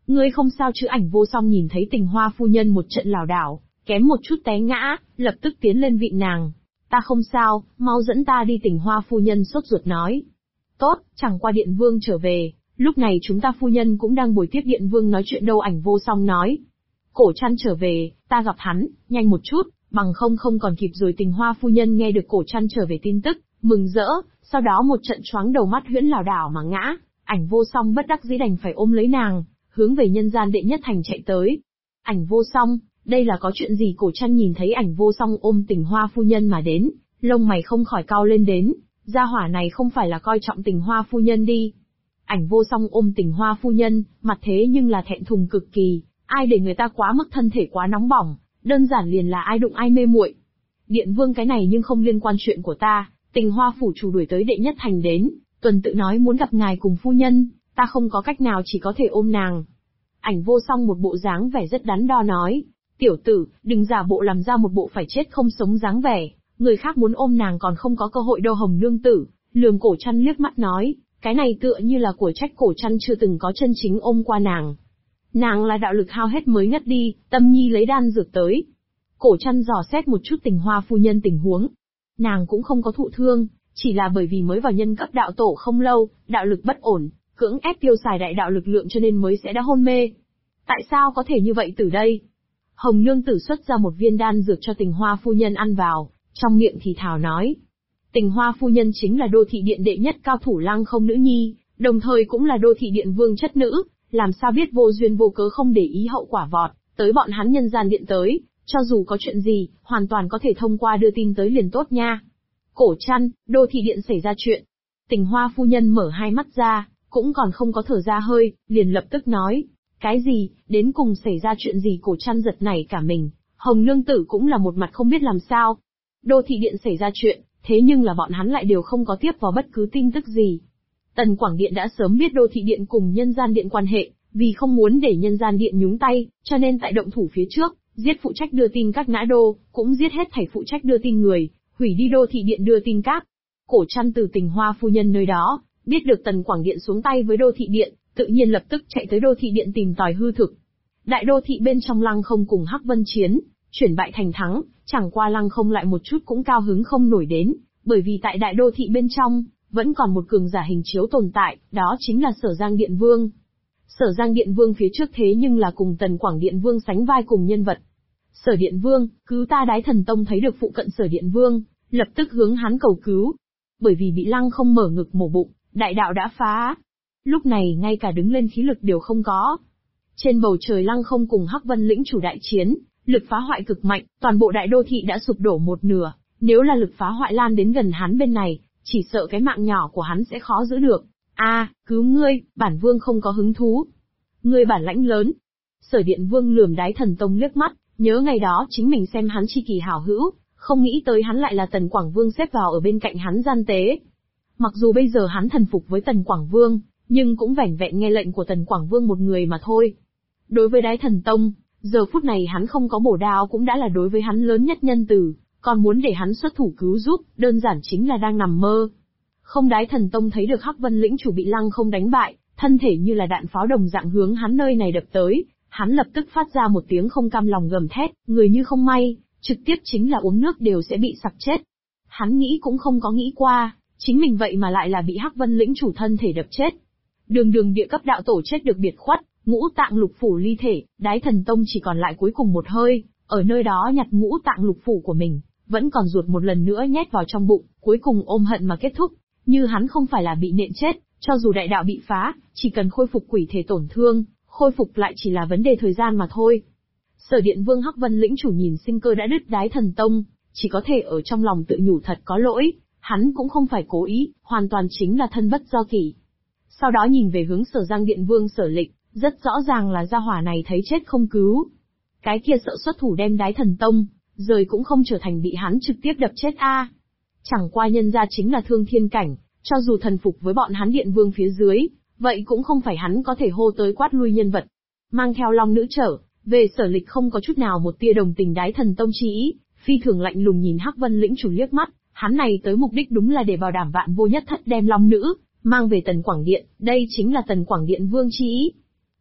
Ngươi không sao chứ? Ảnh Vô Song nhìn thấy Tình Hoa phu nhân một trận lảo đảo, kém một chút té ngã, lập tức tiến lên vịn nàng. Ta không sao, mau dẫn ta đi. Tình Hoa phu nhân sốt ruột nói. Tốt, chẳng qua Điện Vương trở về, lúc này chúng ta phu nhân cũng đang bồi tiếp Điện Vương nói chuyện đâu. Ảnh Vô Song nói. Cổ Trăn trở về, ta gặp hắn, nhanh một chút, bằng không còn kịp rồi. Tình Hoa phu nhân nghe được Cổ Trăn trở về tin tức, mừng rỡ, sau đó một trận choáng đầu mắt huyễn lảo đảo mà ngã. Ảnh Vô Song bất đắc dĩ đành phải ôm lấy nàng, hướng về nhân gian đệ nhất thành chạy tới. Ảnh Vô Song, đây là có chuyện gì? Cổ Trăn nhìn thấy Ảnh Vô Song ôm Tình Hoa phu nhân mà đến, lông mày không khỏi cau lên đến, gia hỏa này không phải là coi trọng Tình Hoa phu nhân đi. Ảnh Vô Song ôm Tình Hoa phu nhân, mặt thế nhưng là thẹn thùng cực kỳ, ai để người ta quá mức thân thể quá nóng bỏng, đơn giản liền là ai đụng ai mê muội. Điện Vương cái này nhưng không liên quan chuyện của ta, Tình Hoa phủ chủ đuổi tới đệ nhất thành đến, tuần tự nói muốn gặp ngài cùng phu nhân, ta không có cách nào chỉ có thể ôm nàng. Ảnh Vô Song một bộ dáng vẻ rất đắn đo nói, tiểu tử, đừng giả bộ làm ra một bộ phải chết không sống dáng vẻ, người khác muốn ôm nàng còn không có cơ hội đâu. Hồng nương tử, lườm Cổ Trăn liếc mắt nói, cái này tựa như là của trách Cổ Trăn chưa từng có chân chính ôm qua nàng. Nàng là đạo lực hao hết mới ngất đi, Tâm Nhi lấy đan dược tới. Cổ Trăn dò xét một chút Tình Hoa phu nhân tình huống. Nàng cũng không có thụ thương, chỉ là bởi vì mới vào nhân cấp đạo tổ không lâu, đạo lực bất ổn, cưỡng ép tiêu xài đại đạo lực lượng cho nên mới sẽ đã hôn mê. Tại sao có thể như vậy từ đây? Hồng nương tử xuất ra một viên đan dược cho Tình Hoa phu nhân ăn vào, trong miệng thì thào nói. Tình Hoa phu nhân chính là đô thị điện đệ nhất cao thủ Lăng Không nữ nhi, đồng thời cũng là đô thị điện vương chất nữ, làm sao biết vô duyên vô cớ không để ý hậu quả vọt tới bọn hắn nhân gian điện tới, cho dù có chuyện gì, hoàn toàn có thể thông qua đưa tin tới liền tốt nha. Cổ Trăn, đô thị điện xảy ra chuyện. Tình Hoa phu nhân mở hai mắt ra, cũng còn không có thở ra hơi, liền lập tức nói. Cái gì, đến cùng xảy ra chuyện gì? Cổ Trăn giật nảy cả mình, Hồng nương tử cũng là một mặt không biết làm sao. Đô thị điện xảy ra chuyện, thế nhưng là bọn hắn lại đều không có tiếp vào bất cứ tin tức gì. Tần Quảng Điện đã sớm biết đô thị điện cùng nhân gian điện quan hệ, vì không muốn để nhân gian điện nhúng tay, cho nên tại động thủ phía trước, giết phụ trách đưa tin các nã đô, cũng giết hết thảy phụ trách đưa tin người, hủy đi đô thị điện đưa tin cáp. Cổ Trăn từ Tình Hoa phu nhân nơi đó, biết được Tần Quảng Điện xuống tay với đô thị điện, tự nhiên lập tức chạy tới đô thị điện tìm tòi hư thực. Đại đô thị bên trong Lăng Không cùng Hắc Vân chiến, chuyển bại thành thắng, chẳng qua Lăng Không lại một chút cũng cao hứng không nổi đến, bởi vì tại đại đô thị bên trong, vẫn còn một cường giả hình chiếu tồn tại, đó chính là Sở Giang Điện Vương. Sở Giang Điện Vương phía trước thế nhưng là cùng Tần Quảng Điện Vương sánh vai cùng nhân vật. Sở Điện Vương, cứu ta! Đái Thần Tông thấy được phụ cận Sở Điện Vương, lập tức hướng hắn cầu cứu. Bởi vì bị Lăng Không mở ngực mổ bụng, đại đạo đã phá. Lúc này ngay cả đứng lên khí lực đều không có. Trên bầu trời Lăng Không cùng Hắc Vân lĩnh chủ đại chiến, lực phá hoại cực mạnh, toàn bộ đại đô thị đã sụp đổ một nửa, nếu là lực phá hoại lan đến gần hắn bên này, chỉ sợ cái mạng nhỏ của hắn sẽ khó giữ được. Cứu ngươi, bản vương không có hứng thú. Ngươi bản lãnh lớn. Sở Điện Vương lườm Đái Thần Tông liếc mắt, nhớ ngày đó chính mình xem hắn chi kỳ hảo hữu, không nghĩ tới hắn lại là Tần Quảng Vương xếp vào ở bên cạnh hắn gian tế. Mặc dù bây giờ hắn thần phục với Tần Quảng Vương, nhưng cũng vẻn vẹn nghe lệnh của Tần Quảng Vương một người mà thôi. Đối với Đái Thần Tông, giờ phút này hắn không có bổ đao cũng đã là đối với hắn lớn nhất nhân từ, còn muốn để hắn xuất thủ cứu giúp, đơn giản chính là đang nằm mơ. Không, Đái Thần Tông thấy được Hắc Vân lĩnh chủ bị Lăng Không đánh bại, thân thể như là đạn pháo đồng dạng hướng hắn nơi này đập tới, hắn lập tức phát ra một tiếng không cam lòng gầm thét, người như không may, trực tiếp chính là uống nước đều sẽ bị sặc chết. Hắn nghĩ cũng không có nghĩ qua, chính mình vậy mà lại là bị Hắc Vân lĩnh chủ thân thể đập chết. Đường địa cấp đạo tổ chết được biệt khuất, ngũ tạng lục phủ ly thể, Đái Thần Tông chỉ còn lại cuối cùng một hơi, ở nơi đó nhặt ngũ tạng lục phủ của mình, vẫn còn ruột một lần nữa nhét vào trong bụng, cuối cùng ôm hận mà kết thúc. Như hắn không phải là bị nện chết, cho dù đại đạo bị phá, chỉ cần khôi phục quỷ thể tổn thương, khôi phục lại chỉ là vấn đề thời gian mà thôi. Sở Điện Vương Hắc Vân lĩnh chủ nhìn sinh cơ đã đứt Đái Thần Tông, chỉ có thể ở trong lòng tự nhủ thật có lỗi, hắn cũng không phải cố ý, hoàn toàn chính là thân bất do kỷ. Sau đó nhìn về hướng Sở Giang Điện Vương Sở Lịch, rất rõ ràng là gia hỏa này thấy chết không cứu. Cái kia sợ xuất thủ đem Đái Thần Tông, rời cũng không trở thành bị hắn trực tiếp đập chết Chẳng qua nhân ra chính là thương thiên cảnh, cho dù thần phục với bọn hắn Điện Vương phía dưới, vậy cũng không phải hắn có thể hô tới quát lui nhân vật. Mang theo Long Nữ trở về, Sở Lịch không có chút nào một tia đồng tình Đái Thần Tông chi ý, phi thường lạnh lùng nhìn Hắc Vân lĩnh chủ liếc mắt, hắn này tới mục đích đúng là để bảo đảm vạn vô nhất thất đem Long Nữ mang về Tần Quảng Điện, đây chính là Tần Quảng Điện Vương chi ý.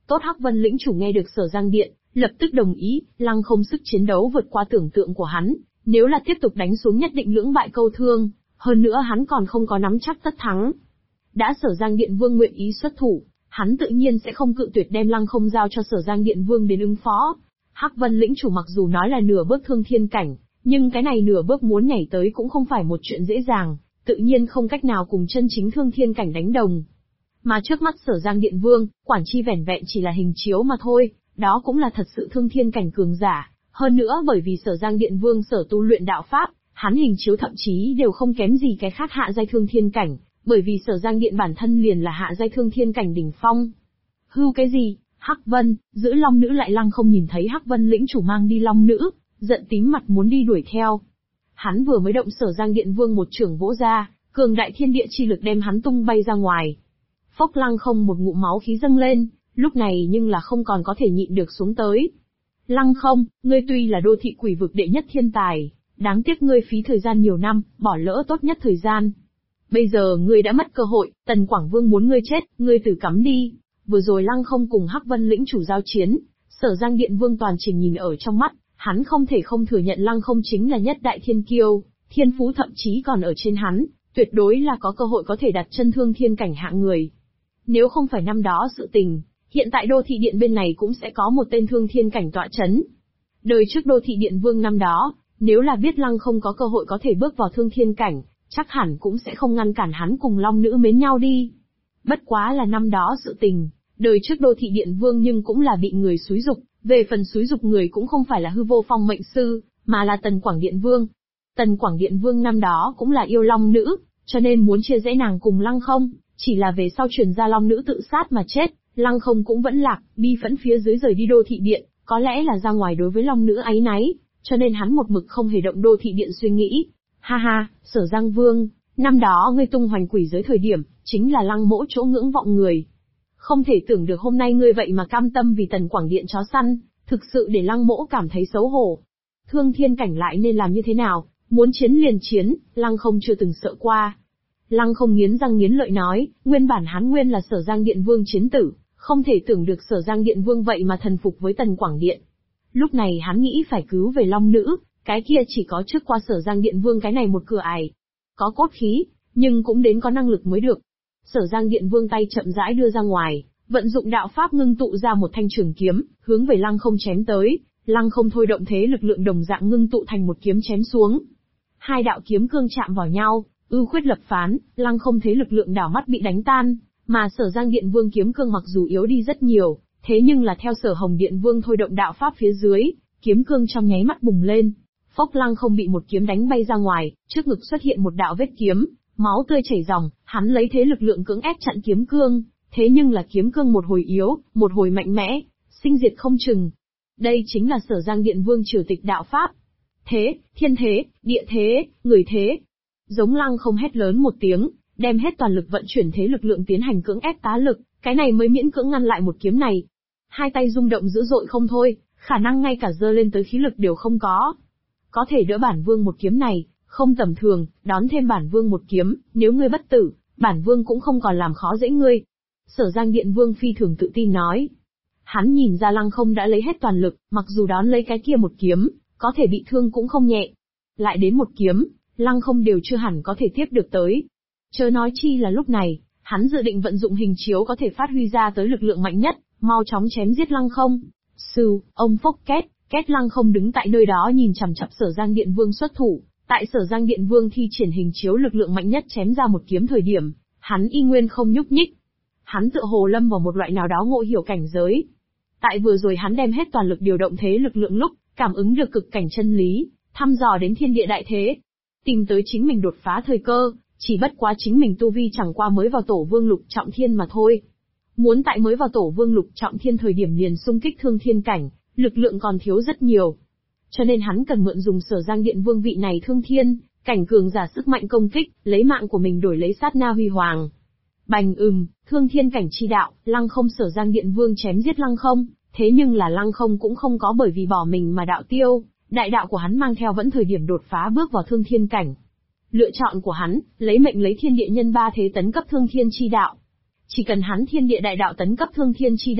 Tốt. Hắc Vân lĩnh chủ nghe được Sở Giang Điện, lập tức đồng ý, Lăng Không sức chiến đấu vượt qua tưởng tượng của hắn, nếu là tiếp tục đánh xuống nhất định lưỡng bại câu thương, hơn nữa hắn còn không có nắm chắc tất thắng. Đã Sở Giang Điện Vương nguyện ý xuất thủ, hắn tự nhiên sẽ không cự tuyệt đem Lăng Không giao cho Sở Giang Điện Vương đến ứng phó. Hắc Vân lĩnh chủ mặc dù nói là nửa bước thương thiên cảnh, nhưng cái này nửa bước muốn nhảy tới cũng không phải một chuyện dễ dàng, tự nhiên không cách nào cùng chân chính thương thiên cảnh đánh đồng. Mà trước mắt Sở Giang Điện Vương, quản chi vẻn vẹn chỉ là hình chiếu mà thôi, đó cũng là thật sự thương thiên cảnh cường giả, hơn nữa bởi vì Sở Giang Điện Vương sở tu luyện đạo pháp, hắn hình chiếu thậm chí đều không kém gì cái khác hạ giai thương thiên cảnh, bởi vì Sở Giang Điện bản thân liền là hạ giai thương thiên cảnh đỉnh phong. Hưu cái gì? Hắc Vân, giữ Long Nữ lại Lăng Không nhìn thấy Hắc Vân lĩnh chủ mang đi Long Nữ, giận tím mặt muốn đi đuổi theo. Hắn vừa mới động Sở Giang Điện Vương một chưởng vỗ ra, cường đại thiên địa chi lực đem hắn tung bay ra ngoài. Phốc. Lăng Không một ngụm máu khí dâng lên, lúc này nhưng là không còn có thể nhịn được xuống tới. Lăng Không, ngươi tuy là đô thị quỷ vực đệ nhất thiên tài, đáng tiếc ngươi phí thời gian nhiều năm, bỏ lỡ tốt nhất thời gian. Bây giờ ngươi đã mất cơ hội, Tần Quảng Vương muốn ngươi chết, ngươi tử cắm đi. Vừa rồi Lăng Không cùng Hắc Vân lĩnh chủ giao chiến, Sở Giang Điện Vương toàn trình nhìn ở trong mắt, hắn không thể không thừa nhận Lăng Không chính là nhất đại thiên kiêu, thiên phú thậm chí còn ở trên hắn, tuyệt đối là có cơ hội có thể đặt chân thương thiên cảnh hạng người. Nếu không phải năm đó sự tình, hiện tại đô thị điện bên này cũng sẽ có một tên thương thiên cảnh tọa chấn. Đời trước đô thị điện vương năm đó, nếu là biết Lăng Không có cơ hội có thể bước vào thương thiên cảnh, chắc hẳn cũng sẽ không ngăn cản hắn cùng Long Nữ mến nhau đi. Bất quá là năm đó sự tình, đời trước đô thị điện vương nhưng cũng là bị người xúi dục, về phần xúi dục người cũng không phải là Hư Vô Phong mệnh sư, mà là Tần Quảng Điện Vương. Tần Quảng Điện Vương năm đó cũng là yêu Long Nữ, cho nên muốn chia rẽ nàng cùng Lăng Không, chỉ là về sau truyền ra Long Nữ tự sát mà chết, Lăng Không cũng vẫn lạc, bi phẫn phía dưới rời đi đô thị điện, có lẽ là ra ngoài đối với Long Nữ áy náy, cho nên hắn một mực không hề động đô thị điện suy nghĩ. Ha ha, Sở Giang Vương, năm đó ngươi tung hoành quỷ giới thời điểm, chính là Lăng mỗ chỗ ngưỡng vọng người. Không thể tưởng được hôm nay ngươi vậy mà cam tâm vì Tần Quảng Điện chó săn, thực sự để Lăng mỗ cảm thấy xấu hổ. Thương thiên cảnh lại nên làm như thế nào, muốn chiến liền chiến, Lăng Không chưa từng sợ qua. Lăng Không nghiến răng nghiến lợi nói, nguyên bản hắn nguyên là Sở Giang Điện Vương chiến tử, không thể tưởng được Sở Giang Điện Vương vậy mà thần phục với Tần Quảng Điện. Lúc này hắn nghĩ phải cứu về Long Nữ, cái kia chỉ có trước qua Sở Giang Điện Vương cái này một cửa ải. Có cốt khí, nhưng cũng đến có năng lực mới được. Sở Giang Điện Vương tay chậm rãi đưa ra ngoài, vận dụng đạo pháp ngưng tụ ra một thanh trường kiếm, hướng về Lăng Không chém tới. Lăng Không thôi động thế lực lượng đồng dạng ngưng tụ thành một kiếm chém xuống. Hai đạo kiếm cương chạm vào nhau, ưu khuyết lập phán, Lăng Không thế lực lượng đảo mắt bị đánh tan, mà Sở Giang Điện Vương kiếm cương mặc dù yếu đi rất nhiều, thế nhưng là theo Sở Hồng Điện Vương thôi động đạo pháp phía dưới, kiếm cương trong nháy mắt bùng lên. Phốc. Lăng Không bị một kiếm đánh bay ra ngoài, trước ngực xuất hiện một đạo vết kiếm, máu tươi chảy ròng, hắn lấy thế lực lượng cưỡng ép chặn kiếm cương, thế nhưng là kiếm cương một hồi yếu, một hồi mạnh mẽ, sinh diệt không chừng. Đây chính là Sở Giang Điện Vương triều tịch đạo pháp. Thế, thiên thế, địa thế, người thế. Giống Lăng Không hét lớn một tiếng, đem hết toàn lực vận chuyển thế lực lượng tiến hành cưỡng ép tá lực, cái này mới miễn cưỡng ngăn lại một kiếm này. Hai tay rung động dữ dội không thôi, khả năng ngay cả giơ lên tới khí lực đều không có. Có thể đỡ bản vương một kiếm này, không tầm thường, đón thêm bản vương một kiếm, nếu ngươi bất tử, bản vương cũng không còn làm khó dễ ngươi. Sở Giang Điện Vương phi thường tự tin nói. Hắn nhìn ra Lăng Không đã lấy hết toàn lực, mặc dù đón lấy cái kia một kiếm, có thể bị thương cũng không nhẹ. Lại đến một kiếm, Lăng Không đều chưa hẳn có thể tiếp được tới. Chớ nói chi là lúc này, hắn dự định vận dụng hình chiếu có thể phát huy ra tới lực lượng mạnh nhất, mau chóng chém giết Lăng Không. Sưu, ông phốc két, két. Lăng Không đứng tại nơi đó nhìn chằm chằm Sở Giang Điện Vương xuất thủ. Tại Sở Giang Điện Vương thi triển hình chiếu lực lượng mạnh nhất chém ra một kiếm thời điểm, hắn y nguyên không nhúc nhích. Hắn tựa hồ lâm vào một loại nào đó ngộ hiểu cảnh giới. Tại vừa rồi hắn đem hết toàn lực điều động thế lực lượng lúc, cảm ứng được cực cảnh chân lý, thăm dò đến thiên địa đại thế, tìm tới chính mình đột phá thời cơ, chỉ bất quá chính mình tu vi chẳng qua mới vào tổ vương lục trọng thiên mà thôi. Muốn tại mới vào tổ vương lục trọng thiên thời điểm liền xung kích thương thiên cảnh, lực lượng còn thiếu rất nhiều. Cho nên hắn cần mượn dùng Sở Giang Điện Vương vị này thương thiên, cảnh cường giả sức mạnh công kích, lấy mạng của mình đổi lấy sát na huy hoàng. Bành thương thiên cảnh chi đạo, Lăng Không Sở Giang Điện Vương chém giết Lăng Không, thế nhưng là Lăng Không cũng không có bởi vì bỏ mình mà đạo tiêu, đại đạo của hắn mang theo vẫn thời điểm đột phá bước vào thương thiên cảnh. Lựa chọn của hắn, lấy mệnh lấy thiên địa nhân ba thế tấn cấp thương thiên chi đạo. Chỉ cần hắn thiên địa đại đạo tấn cấp thương thiên chi đạo,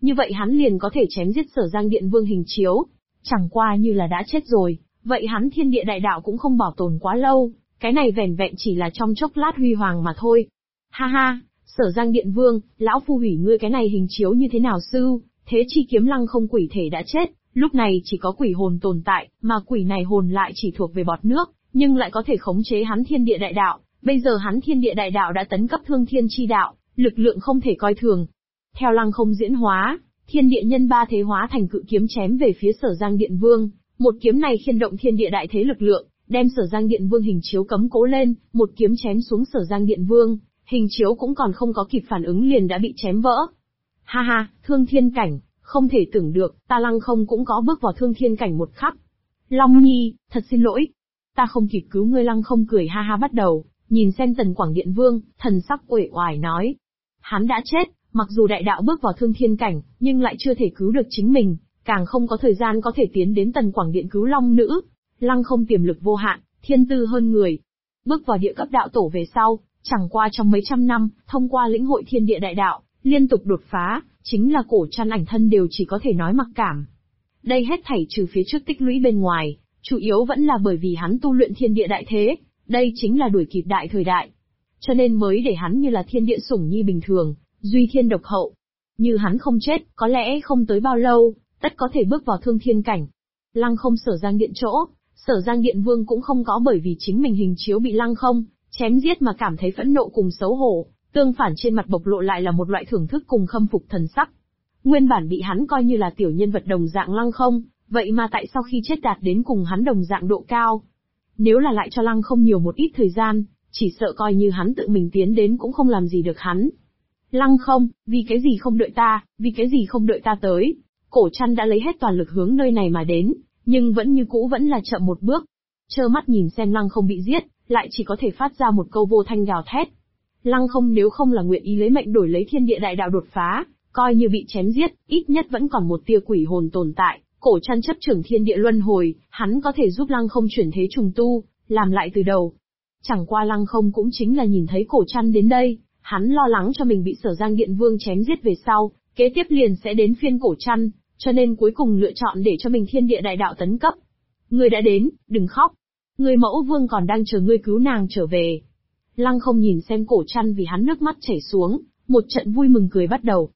như vậy hắn liền có thể chém giết Sở Giang Điện Vương Hình Chiếu. Chẳng qua như là đã chết rồi, vậy hắn thiên địa đại đạo cũng không bảo tồn quá lâu, cái này vẻn vẹn chỉ là trong chốc lát huy hoàng mà thôi. Ha ha, Sở Giang Điện Vương, lão phu hủy ngươi cái này Hình Chiếu như thế nào sư? Thế chi kiếm lăng không quỷ thể đã chết, lúc này chỉ có quỷ hồn tồn tại, mà quỷ này hồn lại chỉ thuộc về bọt nước, nhưng lại có thể khống chế hắn thiên địa đại đạo. Bây giờ hắn thiên địa đại đạo đã tấn cấp thương thiên chi đạo, lực lượng không thể coi thường. Theo lăng không diễn hóa, thiên địa nhân ba thế hóa thành cự kiếm chém về phía Sở Giang Điện Vương. Một kiếm này khiên động thiên địa đại thế lực lượng, đem Sở Giang Điện Vương Hình Chiếu cấm cố lên, một kiếm chém xuống Sở Giang Điện Vương, Hình Chiếu cũng còn không có kịp phản ứng liền đã bị chém vỡ. Ha ha, thương thiên cảnh, không thể tưởng được, ta lăng không cũng có bước vào thương thiên cảnh một khắc. Long Nhi, thật xin lỗi, ta không kịp cứu ngươi. Lăng không cười ha ha bắt đầu, nhìn xem Tần Quảng Điện Vương, thần sắc uể oải nói. Hắn đã chết, mặc dù đại đạo bước vào thương thiên cảnh, nhưng lại chưa thể cứu được chính mình, càng không có thời gian có thể tiến đến Tần Quảng Điện cứu Long Nữ. Lăng không tiềm lực vô hạn, thiên tư hơn người. Bước vào địa cấp đạo tổ về sau, chẳng qua trong mấy trăm năm, thông qua lĩnh hội thiên địa đại đạo, liên tục đột phá, chính là Cổ Trăn ảnh thân đều chỉ có thể nói mặc cảm. Đây hết thảy trừ phía trước tích lũy bên ngoài, chủ yếu vẫn là bởi vì hắn tu luyện thiên địa đại thế, đây chính là đuổi kịp đại thời đại. Cho nên mới để hắn như là thiên địa sủng nhi bình thường, duy thiên độc hậu. Như hắn không chết, có lẽ không tới bao lâu, tất có thể bước vào thương thiên cảnh. Lăng không Sở Giang Điện chỗ, Sở Giang Điện Vương cũng không có bởi vì chính mình Hình Chiếu bị lăng không chém giết mà cảm thấy phẫn nộ cùng xấu hổ, tương phản trên mặt bộc lộ lại là một loại thưởng thức cùng khâm phục thần sắc. Nguyên bản bị hắn coi như là tiểu nhân vật đồng dạng lăng không, vậy mà tại sao khi chết đạt đến cùng hắn đồng dạng độ cao? Nếu là lại cho lăng không nhiều một ít thời gian, chỉ sợ coi như hắn tự mình tiến đến cũng không làm gì được hắn. Lăng không, vì cái gì không đợi ta, vì cái gì không đợi ta tới? Cổ Trăn đã lấy hết toàn lực hướng nơi này mà đến, nhưng vẫn như cũ vẫn là chậm một bước. Trơ mắt nhìn xem lăng không bị giết, lại chỉ có thể phát ra một câu vô thanh gào thét. Lăng không nếu không là nguyện ý lấy mệnh đổi lấy thiên địa đại đạo đột phá, coi như bị chém giết, ít nhất vẫn còn một tia quỷ hồn tồn tại. Cổ Trăn chấp trưởng thiên địa luân hồi, hắn có thể giúp lăng không chuyển thế trùng tu, làm lại từ đầu. Chẳng qua lăng không cũng chính là nhìn thấy Cổ Trăn đến đây, hắn lo lắng cho mình bị Sở Giang Điện Vương chém giết về sau, kế tiếp liền sẽ đến phiên Cổ Trăn, cho nên cuối cùng lựa chọn để cho mình thiên địa đại đạo tấn cấp. Ngươi đã đến, đừng khóc. Người mẫu vương còn đang chờ ngươi cứu nàng trở về. Lăng không nhìn xem Cổ Trăn vì hắn nước mắt chảy xuống, một trận vui mừng cười bắt đầu.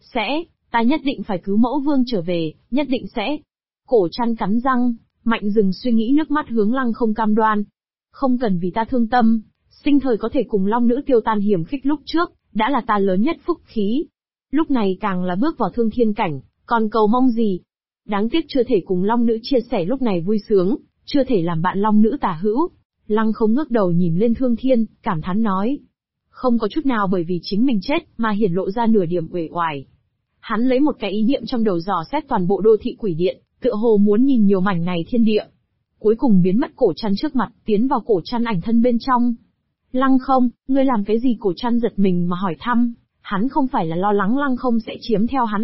Ta nhất định phải cứu mẫu vương trở về, nhất định sẽ. Cổ Trăn cắn răng, mạnh dừng suy nghĩ nước mắt hướng lăng không cam đoan. Không cần vì ta thương tâm, sinh thời có thể cùng Long Nữ tiêu tan hiểm khích lúc trước, đã là ta lớn nhất phúc khí. Lúc này càng là bước vào thương thiên cảnh, còn cầu mong gì? Đáng tiếc chưa thể cùng Long Nữ chia sẻ lúc này vui sướng, chưa thể làm bạn Long Nữ tả hữu. Lăng không ngước đầu nhìn lên thương thiên, cảm thán nói. Không có chút nào bởi vì chính mình chết, mà hiển lộ ra nửa điểm uể oải. Hắn lấy một cái ý niệm trong đầu dò xét toàn bộ đô thị quỷ điện, tựa hồ muốn nhìn nhiều mảnh này thiên địa. Cuối cùng biến mất Cổ Trăn trước mặt, tiến vào Cổ Trăn ảnh thân bên trong. Lăng không, ngươi làm cái gì? Cổ Trăn giật mình mà hỏi thăm. Hắn không phải là lo lắng lăng không sẽ chiếm theo hắn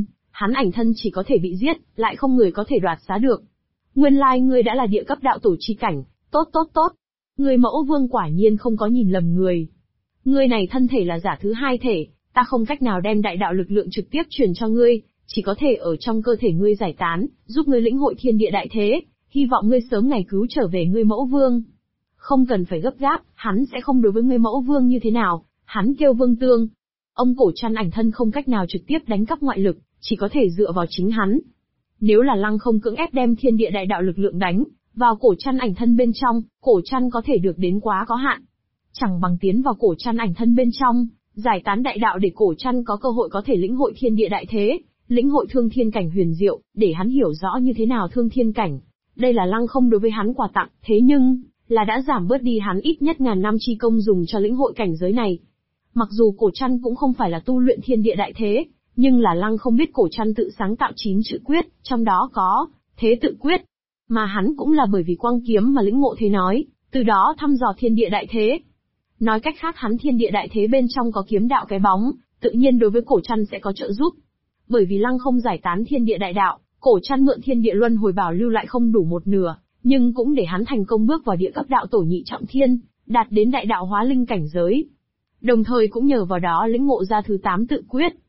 ảnh thân chỉ có thể bị giết, lại không người có thể đoạt xá được. Nguyên lai ngươi đã là địa cấp đạo tổ chi cảnh, tốt. Người mẫu vương quả nhiên không có nhìn lầm người. Ngươi này thân thể là giả thứ hai thể, ta không cách nào đem đại đạo lực lượng trực tiếp truyền cho ngươi, chỉ có thể ở trong cơ thể ngươi giải tán, giúp ngươi lĩnh hội thiên địa đại thế, hy vọng ngươi sớm ngày cứu trở về ngươi mẫu vương. Không cần phải gấp gáp, hắn sẽ không đối với ngươi mẫu vương như thế nào, hắn kêu Vương Tương. Ông Cổ Trăn ảnh thân không cách nào trực tiếp đánh cắp ngoại lực, chỉ có thể dựa vào chính hắn. Nếu là lăng không cưỡng ép đem thiên địa đại đạo lực lượng đánh vào Cổ Trăn ảnh thân bên trong, Cổ Trăn có thể được đến quá có hạn. Chẳng bằng tiến vào Cổ Trăn ảnh thân bên trong, giải tán đại đạo để Cổ Trăn có cơ hội có thể lĩnh hội thiên địa đại thế, lĩnh hội thương thiên cảnh huyền diệu, để hắn hiểu rõ như thế nào thương thiên cảnh. Đây là lăng không đối với hắn quà tặng, thế nhưng là đã giảm bớt đi hắn ít nhất ngàn năm chi công dùng cho lĩnh hội cảnh giới này. Mặc dù Cổ Trăn cũng không phải là tu luyện thiên địa đại thế, nhưng là lăng không biết Cổ Trăn tự sáng tạo 9 chữ quyết, trong đó có thế tự quyết. Mà hắn cũng là bởi vì quang kiếm mà lĩnh ngộ thế nói, từ đó thăm dò thiên địa đại thế. Nói cách khác hắn thiên địa đại thế bên trong có kiếm đạo cái bóng, tự nhiên đối với Cổ Trăn sẽ có trợ giúp. Bởi vì lăng không giải tán thiên địa đại đạo, Cổ Trăn mượn thiên địa luân hồi bảo lưu lại không đủ một nửa, nhưng cũng để hắn thành công bước vào địa cấp đạo tổ nhị trọng thiên, đạt đến đại đạo hóa linh cảnh giới. Đồng thời cũng nhờ vào đó lĩnh ngộ ra thứ 8 tự quyết.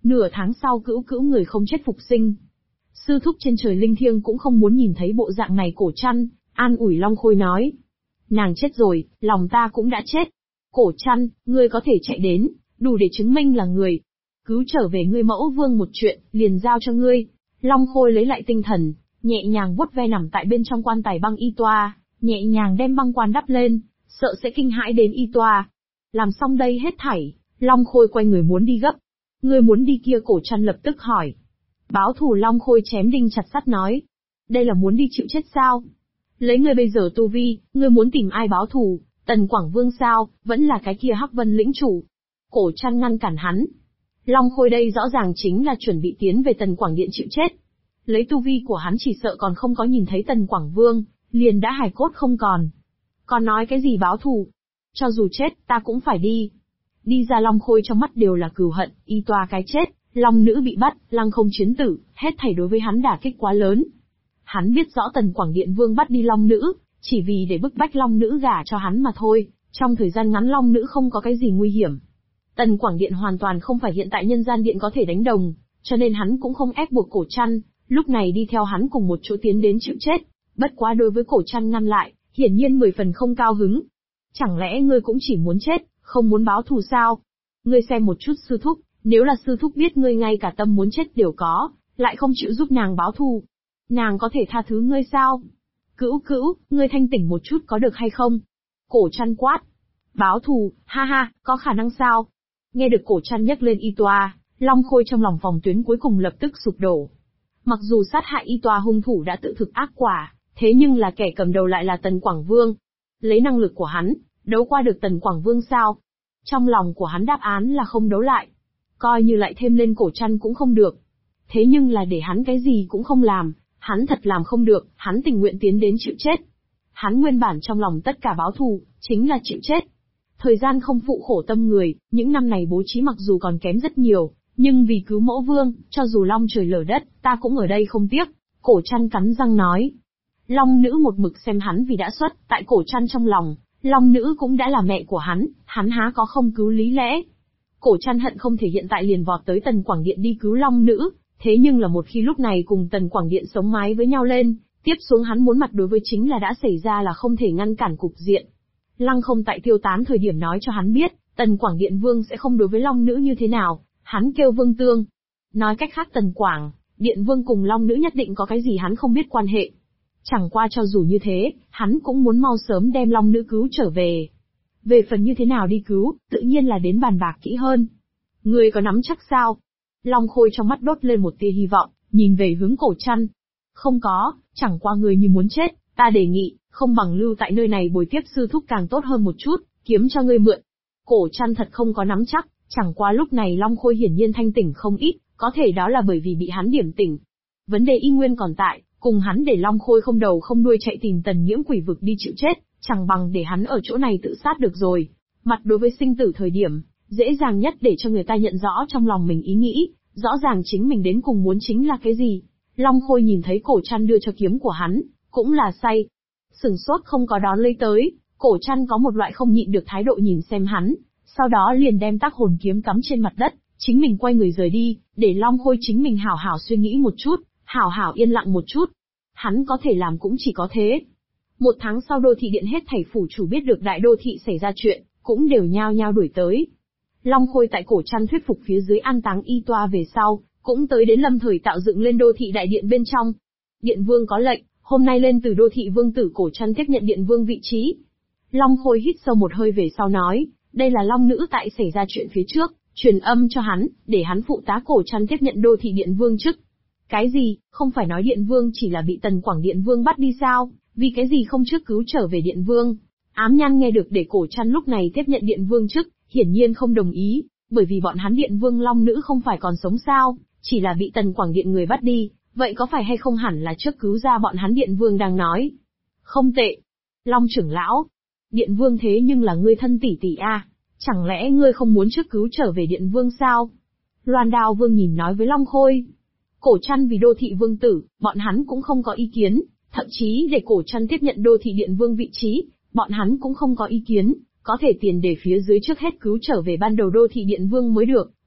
Nửa tháng sau Cữu Cữu người không chết phục sinh. Sư thúc trên trời linh thiêng cũng không muốn nhìn thấy bộ dạng này. Cổ Trăn an ủi Long Khôi nói. Nàng chết rồi, lòng ta cũng đã chết. Cổ Trăn, ngươi có thể chạy đến, đủ để chứng minh là người. Cứu trở về ngươi mẫu vương một chuyện, liền giao cho ngươi. Long Khôi lấy lại tinh thần, nhẹ nhàng vuốt ve nằm tại bên trong quan tài băng y toa, nhẹ nhàng đem băng quan đắp lên, sợ sẽ kinh hãi đến y toa. Làm xong đây hết thảy, Long Khôi quay người muốn đi gấp. Ngươi muốn đi kia? Cổ Trăn lập tức hỏi. Báo thù. Long Khôi chém đinh chặt sắt nói. Đây là muốn đi chịu chết sao? Lấy ngươi bây giờ tu vi, ngươi muốn tìm ai báo thù? Tần Quảng Vương sao, vẫn là cái kia Hắc Vân lĩnh chủ? Cổ Trăn ngăn cản hắn. Long Khôi đây rõ ràng chính là chuẩn bị tiến về Tần Quảng Điện chịu chết. Lấy tu vi của hắn chỉ sợ còn không có nhìn thấy Tần Quảng Vương, liền đã hài cốt không còn. Còn nói cái gì báo thù? Cho dù chết, ta cũng phải đi. Đi ra. Long Khôi trong mắt đều là cừu hận, y toa cái chết, Long nữ bị bắt, lăng không chiến tử, hết thảy đối với hắn đả kích quá lớn. Hắn biết rõ Tần Quảng Điện Vương bắt đi Long nữ, chỉ vì để bức bách Long nữ gả cho hắn mà thôi, trong thời gian ngắn Long nữ không có cái gì nguy hiểm. Tần Quảng Điện hoàn toàn không phải hiện tại Nhân Gian Điện có thể đánh đồng, cho nên hắn cũng không ép buộc Cổ Trăn, lúc này đi theo hắn cùng một chỗ tiến đến chịu chết. Bất quá đối với Cổ Trăn ngăn lại, hiển nhiên 10 phần không cao hứng. Chẳng lẽ ngươi cũng chỉ muốn chết, không muốn báo thù sao? Ngươi xem một chút sư thúc, nếu là sư thúc biết ngươi ngay cả tâm muốn chết đều có, lại không chịu giúp nàng báo thù, nàng có thể tha thứ ngươi sao? Cữu Cữu, ngươi thanh tỉnh một chút có được hay không? Cổ Trăn quát. Báo thù, ha ha, có khả năng sao? Nghe được Cổ Trăn nhắc lên y toa, Long Khôi trong lòng phòng tuyến cuối cùng lập tức sụp đổ. Mặc dù sát hại y toa hung thủ đã tự thực ác quả, thế nhưng là kẻ cầm đầu lại là Tần Quảng Vương. Lấy năng lực của hắn, đấu qua được Tần Quảng Vương sao? Trong lòng của hắn đáp án là không đấu lại. Coi như lại thêm lên Cổ Trăn cũng không được. Thế nhưng là để hắn cái gì cũng không làm, hắn thật làm không được, hắn tình nguyện tiến đến chịu chết. Hắn nguyên bản trong lòng tất cả báo thù, chính là chịu chết. Thời gian không phụ khổ tâm người, những năm này bố trí mặc dù còn kém rất nhiều, nhưng vì cứu mẫu vương, cho dù long trời lở đất, ta cũng ở đây không tiếc. Cổ Trăn cắn răng nói. Long nữ một mực xem hắn vì đã xuất, tại Cổ Trăn trong lòng, long nữ cũng đã là mẹ của hắn há có không cứu lý lẽ. Cổ Trăn hận không thể hiện tại liền vọt tới Tần Quảng Điện đi cứu long nữ, thế nhưng là một khi lúc này cùng Tần Quảng Điện sống mái với nhau lên, tiếp xuống hắn muốn mặt đối với chính là đã xảy ra là không thể ngăn cản cục diện. Lăng không tại tiêu tán thời điểm nói cho hắn biết, Tần Quảng Điện Vương sẽ không đối với long nữ như thế nào, hắn kêu Vương Tương. Nói cách khác Tần Quảng Điện Vương cùng long nữ nhất định có cái gì hắn không biết quan hệ. Chẳng qua cho dù như thế, hắn cũng muốn mau sớm đem long nữ cứu trở về. Về phần như thế nào đi cứu, tự nhiên là đến bàn bạc kỹ hơn. Ngươi có nắm chắc sao? Long Khôi trong mắt đốt lên một tia hy vọng, nhìn về hướng Cổ Trăn. Không có, chẳng qua người như muốn chết, ta đề nghị, không bằng lưu tại nơi này bồi tiếp sư thúc càng tốt hơn một chút, kiếm cho ngươi mượn. Cổ Trăn thật không có nắm chắc, chẳng qua lúc này Long Khôi hiển nhiên thanh tỉnh không ít, có thể đó là bởi vì bị hắn điểm tỉnh. Vấn đề y nguyên còn tại, cùng hắn để Long Khôi không đầu không đuôi chạy tìm Tần Nhiễm quỷ vực đi chịu chết, chẳng bằng để hắn ở chỗ này tự sát được rồi. Mặt đối với sinh tử thời điểm, dễ dàng nhất để cho người ta nhận rõ trong lòng mình ý nghĩ, rõ ràng chính mình đến cùng muốn chính là cái gì. Long Khôi nhìn thấy Cổ Trăn đưa cho kiếm của hắn, cũng là say. Sửng sốt không có đón lấy tới, Cổ Trăn có một loại không nhịn được thái độ nhìn xem hắn, sau đó liền đem tác hồn kiếm cắm trên mặt đất, chính mình quay người rời đi, để Long Khôi chính mình hảo hảo suy nghĩ một chút, hảo hảo yên lặng một chút. Hắn có thể làm cũng chỉ có thế. Một tháng sau đô thị điện hết thảy phủ chủ biết được đại đô thị xảy ra chuyện, cũng đều nhao nhao đuổi tới. Long Khôi tại Cổ Trăn thuyết phục phía dưới an táng y toa về sau, cũng tới đến lâm thời tạo dựng lên đô thị đại điện bên trong. Điện vương có lệnh, hôm nay lên từ đô thị vương tử Cổ Trăn tiếp nhận điện vương vị trí. Long Khôi hít sâu một hơi về sau nói, đây là long nữ tại xảy ra chuyện phía trước, truyền âm cho hắn, để hắn phụ tá Cổ Trăn tiếp nhận đô thị điện vương chức. Cái gì, không phải nói điện vương chỉ là bị Tần Quảng Điện Vương bắt đi sao, vì cái gì không trước cứu trở về điện vương? Ám Nhan nghe được để Cổ Trăn lúc này tiếp nhận điện vương chức, hiển nhiên không đồng ý, bởi vì bọn hắn điện vương long nữ không phải còn sống sao, chỉ là bị Tần Quảng Điện người bắt đi, vậy có phải hay không hẳn là trước cứu ra bọn hắn điện vương đang nói. Không tệ. Long trưởng lão, điện vương thế nhưng là ngươi thân tỷ tỷ a, chẳng lẽ ngươi không muốn trước cứu trở về điện vương sao? Loan Đao Vương nhìn nói với Long Khôi. Cổ Trăn vì đô thị vương tử, bọn hắn cũng không có ý kiến, thậm chí để Cổ Trăn tiếp nhận đô thị điện vương vị trí, bọn hắn cũng không có ý kiến, có thể tiền để phía dưới trước hết cứu trở về ban đầu đô thị điện vương mới được,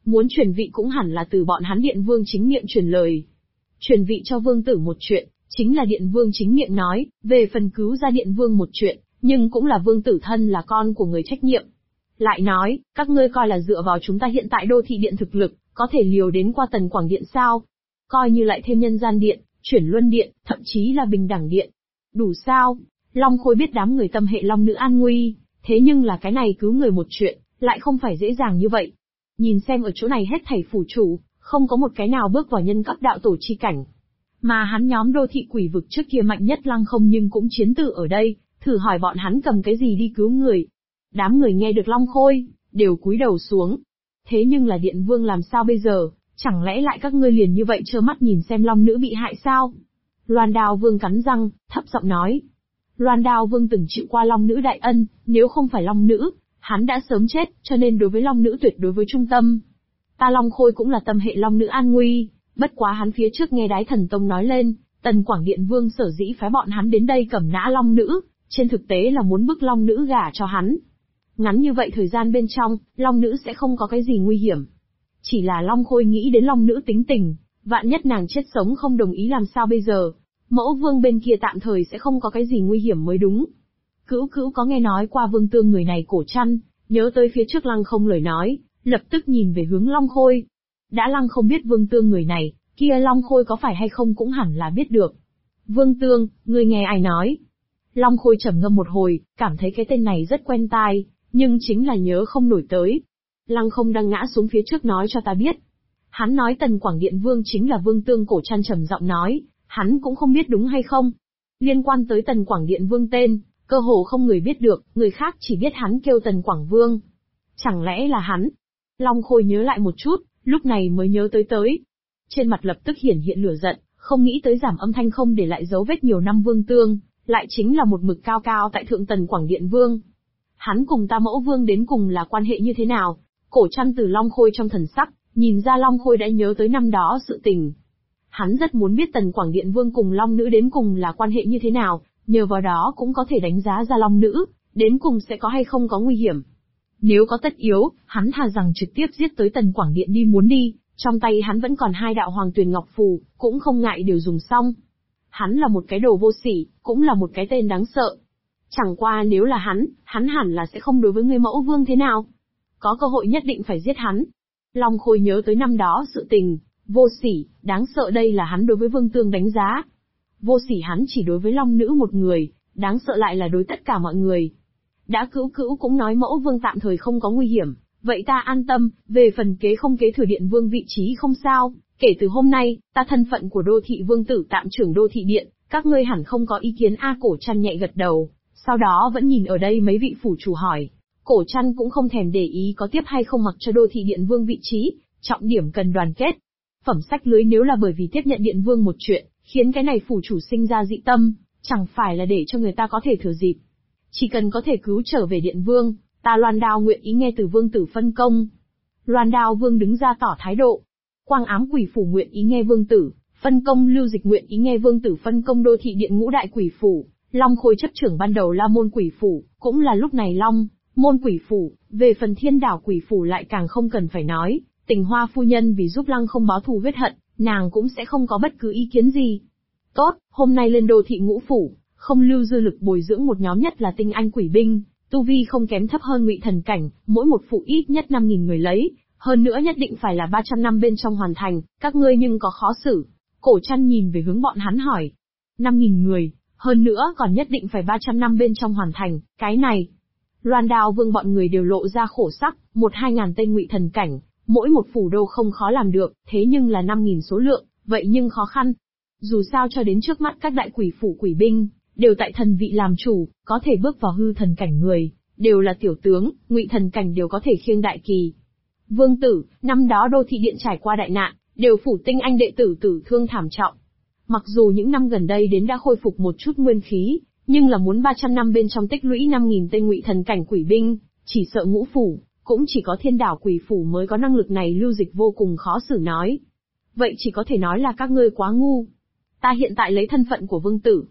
muốn truyền vị cũng hẳn là từ bọn hắn Điện Vương chính miệng truyền lời. Truyền vị cho vương tử một chuyện, chính là Điện Vương chính miệng nói, về phần cứu ra Điện Vương một chuyện, nhưng cũng là vương tử thân là con của người trách nhiệm. Lại nói, các ngươi coi là dựa vào chúng ta hiện tại đô thị điện thực lực, có thể liều đến qua Tần Quảng Điện sao? Coi như lại thêm Nhân Gian Điện, Chuyển Luân Điện, thậm chí là Bình Đẳng Điện. Đủ sao? Long Khôi biết đám người tâm hệ Long Nữ an nguy, thế nhưng là cái này cứu người một chuyện, lại không phải dễ dàng như vậy. Nhìn xem ở chỗ này hết thảy phủ chủ, không có một cái nào bước vào nhân cấp đạo tổ chi cảnh. Mà hắn nhóm đô thị quỷ vực trước kia mạnh nhất Lăng Không nhưng cũng chiến tử ở đây, thử hỏi bọn hắn cầm cái gì đi cứu người. Đám người nghe được Long Khôi, đều cúi đầu xuống. Thế nhưng là Điện Vương làm sao bây giờ, chẳng lẽ lại các ngươi liền như vậy trơ mắt nhìn xem Long Nữ bị hại sao? Loan Đao Vương cắn răng, thấp giọng nói. Loan Đao Vương từng chịu qua Long Nữ đại ân, nếu không phải Long Nữ, hắn đã sớm chết, cho nên đối với Long Nữ tuyệt đối với trung tâm. Ta Long Khôi cũng là tâm hệ Long Nữ an nguy, bất quá hắn phía trước nghe Đái Thần Tông nói lên, Tần Quảng Điện Vương sở dĩ phái bọn hắn đến đây cầm nã Long Nữ, trên thực tế là muốn bức Long Nữ gả cho hắn. Ngắn như vậy thời gian bên trong, Long Nữ sẽ không có cái gì nguy hiểm. Chỉ là Long Khôi nghĩ đến Long Nữ tính tình, vạn nhất nàng chết sống không đồng ý làm sao bây giờ, Mẫu Vương bên kia tạm thời sẽ không có cái gì nguy hiểm mới đúng. Cữu Cữu có nghe nói qua Vương Tương người này cổ chăn, nhớ tới phía trước Lăng Không lời nói, lập tức nhìn về hướng Long Khôi. Đã Lăng Không biết Vương Tương người này, kia Long Khôi có phải hay không cũng hẳn là biết được. Vương Tương, ngươi nghe ai nói? Long Khôi trầm ngâm một hồi, cảm thấy cái tên này rất quen tai, nhưng chính là nhớ không nổi tới. Lăng Không đang ngã xuống phía trước nói cho ta biết. Hắn nói Tần Quảng Điện Vương chính là Vương Tương cổ chăn trầm giọng nói, hắn cũng không biết đúng hay không. Liên quan tới Tần Quảng Điện Vương tên, cơ hồ không người biết được, người khác chỉ biết hắn kêu Tần Quảng Vương. Chẳng lẽ là hắn? Long Khôi nhớ lại một chút, lúc này mới nhớ tới. Trên mặt lập tức hiển hiện lửa giận, không nghĩ tới giảm âm thanh không để lại dấu vết nhiều năm Vương Tương, lại chính là một mực cao cao tại thượng Tần Quảng Điện Vương. Hắn cùng ta Mẫu Vương đến cùng là quan hệ như thế nào? Cổ chăn từ Long Khôi trong thần sắc, nhìn ra Long Khôi đã nhớ tới năm đó sự tình. Hắn rất muốn biết Tần Quảng Điện Vương cùng Long Nữ đến cùng là quan hệ như thế nào, nhờ vào đó cũng có thể đánh giá ra Long Nữ, đến cùng sẽ có hay không có nguy hiểm. Nếu có tất yếu, hắn thà rằng trực tiếp giết tới Tần Quảng Điện đi muốn đi, trong tay hắn vẫn còn 2 đạo Hoàng Tuyền Ngọc Phù, cũng không ngại đều dùng xong. Hắn là một cái đồ vô sỉ, cũng là một cái tên đáng sợ. Chẳng qua nếu là hắn hẳn là sẽ không đối với người Mẫu Vương thế nào. Có cơ hội nhất định phải giết hắn. Long Khôi nhớ tới năm đó sự tình, vô sỉ, đáng sợ đây là hắn đối với Vương Tương đánh giá. Vô sỉ hắn chỉ đối với Long Nữ một người, đáng sợ lại là đối tất cả mọi người. Đã Cữu Cữu cũng nói Mẫu Vương tạm thời không có nguy hiểm, vậy ta an tâm, về phần kế không kế thừa Điện Vương vị trí không sao, kể từ hôm nay, ta thân phận của đô thị vương tử tạm trưởng đô thị điện, các ngươi hẳn không có ý kiến a. Cổ chăn nhẹ gật đầu, sau đó vẫn nhìn ở đây mấy vị phủ chủ hỏi. Cổ chăn cũng không thèm để ý có tiếp hay không mặc cho đô thị điện vương vị trí, trọng điểm cần đoàn kết. Phẩm sách lưới nếu là bởi vì tiếp nhận điện vương một chuyện, khiến cái này phủ chủ sinh ra dị tâm, chẳng phải là để cho người ta có thể thừa dịp. Chỉ cần có thể cứu trở về điện vương, ta Loan Đao nguyện ý nghe từ vương tử phân công. Loan Đao Vương đứng ra tỏ thái độ. Quang Ám Quỷ Phủ nguyện ý nghe vương tử phân công, Lưu Dịch nguyện ý nghe vương tử phân công đô thị điện Ngũ Đại Quỷ Phủ, Long Khôi chấp trưởng ban đầu La Môn Quỷ Phủ, cũng là lúc này Long Môn Quỷ Phủ, về phần Thiên Đảo Quỷ Phủ lại càng không cần phải nói, Tình Hoa phu nhân vì giúp Lăng Không báo thù huyết hận, nàng cũng sẽ không có bất cứ ý kiến gì. Tốt, hôm nay lên đô thị Ngũ Phủ, không lưu dư lực bồi dưỡng một nhóm nhất là tinh anh quỷ binh, tu vi không kém thấp hơn Ngụy Thần cảnh, mỗi một phủ ít nhất 5.000 người lấy, hơn nữa nhất định phải là 300 năm bên trong hoàn thành, các ngươi nhưng có khó xử. Cổ Chăn nhìn về hướng bọn hắn hỏi. 5.000 người, hơn nữa còn nhất định phải 300 năm bên trong hoàn thành, cái này. Loan Đao Vương bọn người đều lộ ra khổ sắc, 1-2 ngàn tên Ngụy Thần cảnh, mỗi một phủ đô không khó làm được, thế nhưng là 5.000 số lượng, vậy nhưng khó khăn. Dù sao cho đến trước mắt các đại quỷ phủ quỷ binh, đều tại thần vị làm chủ, có thể bước vào hư thần cảnh người, đều là tiểu tướng, Ngụy Thần cảnh đều có thể khiêng đại kỳ. Vương tử, năm đó đô thị điện trải qua đại nạn, đều phủ tinh anh đệ tử tử thương thảm trọng. Mặc dù những năm gần đây đến đã khôi phục một chút nguyên khí, nhưng là muốn 300 năm bên trong tích lũy 5.000 tên Ngụy Thần cảnh quỷ binh, chỉ sợ Ngũ Phủ, cũng chỉ có Thiên Đảo Quỷ Phủ mới có năng lực này. Lưu Dịch vô cùng khó xử nói. Vậy chỉ có thể nói là các ngươi quá ngu. Ta hiện tại lấy thân phận của vương tử,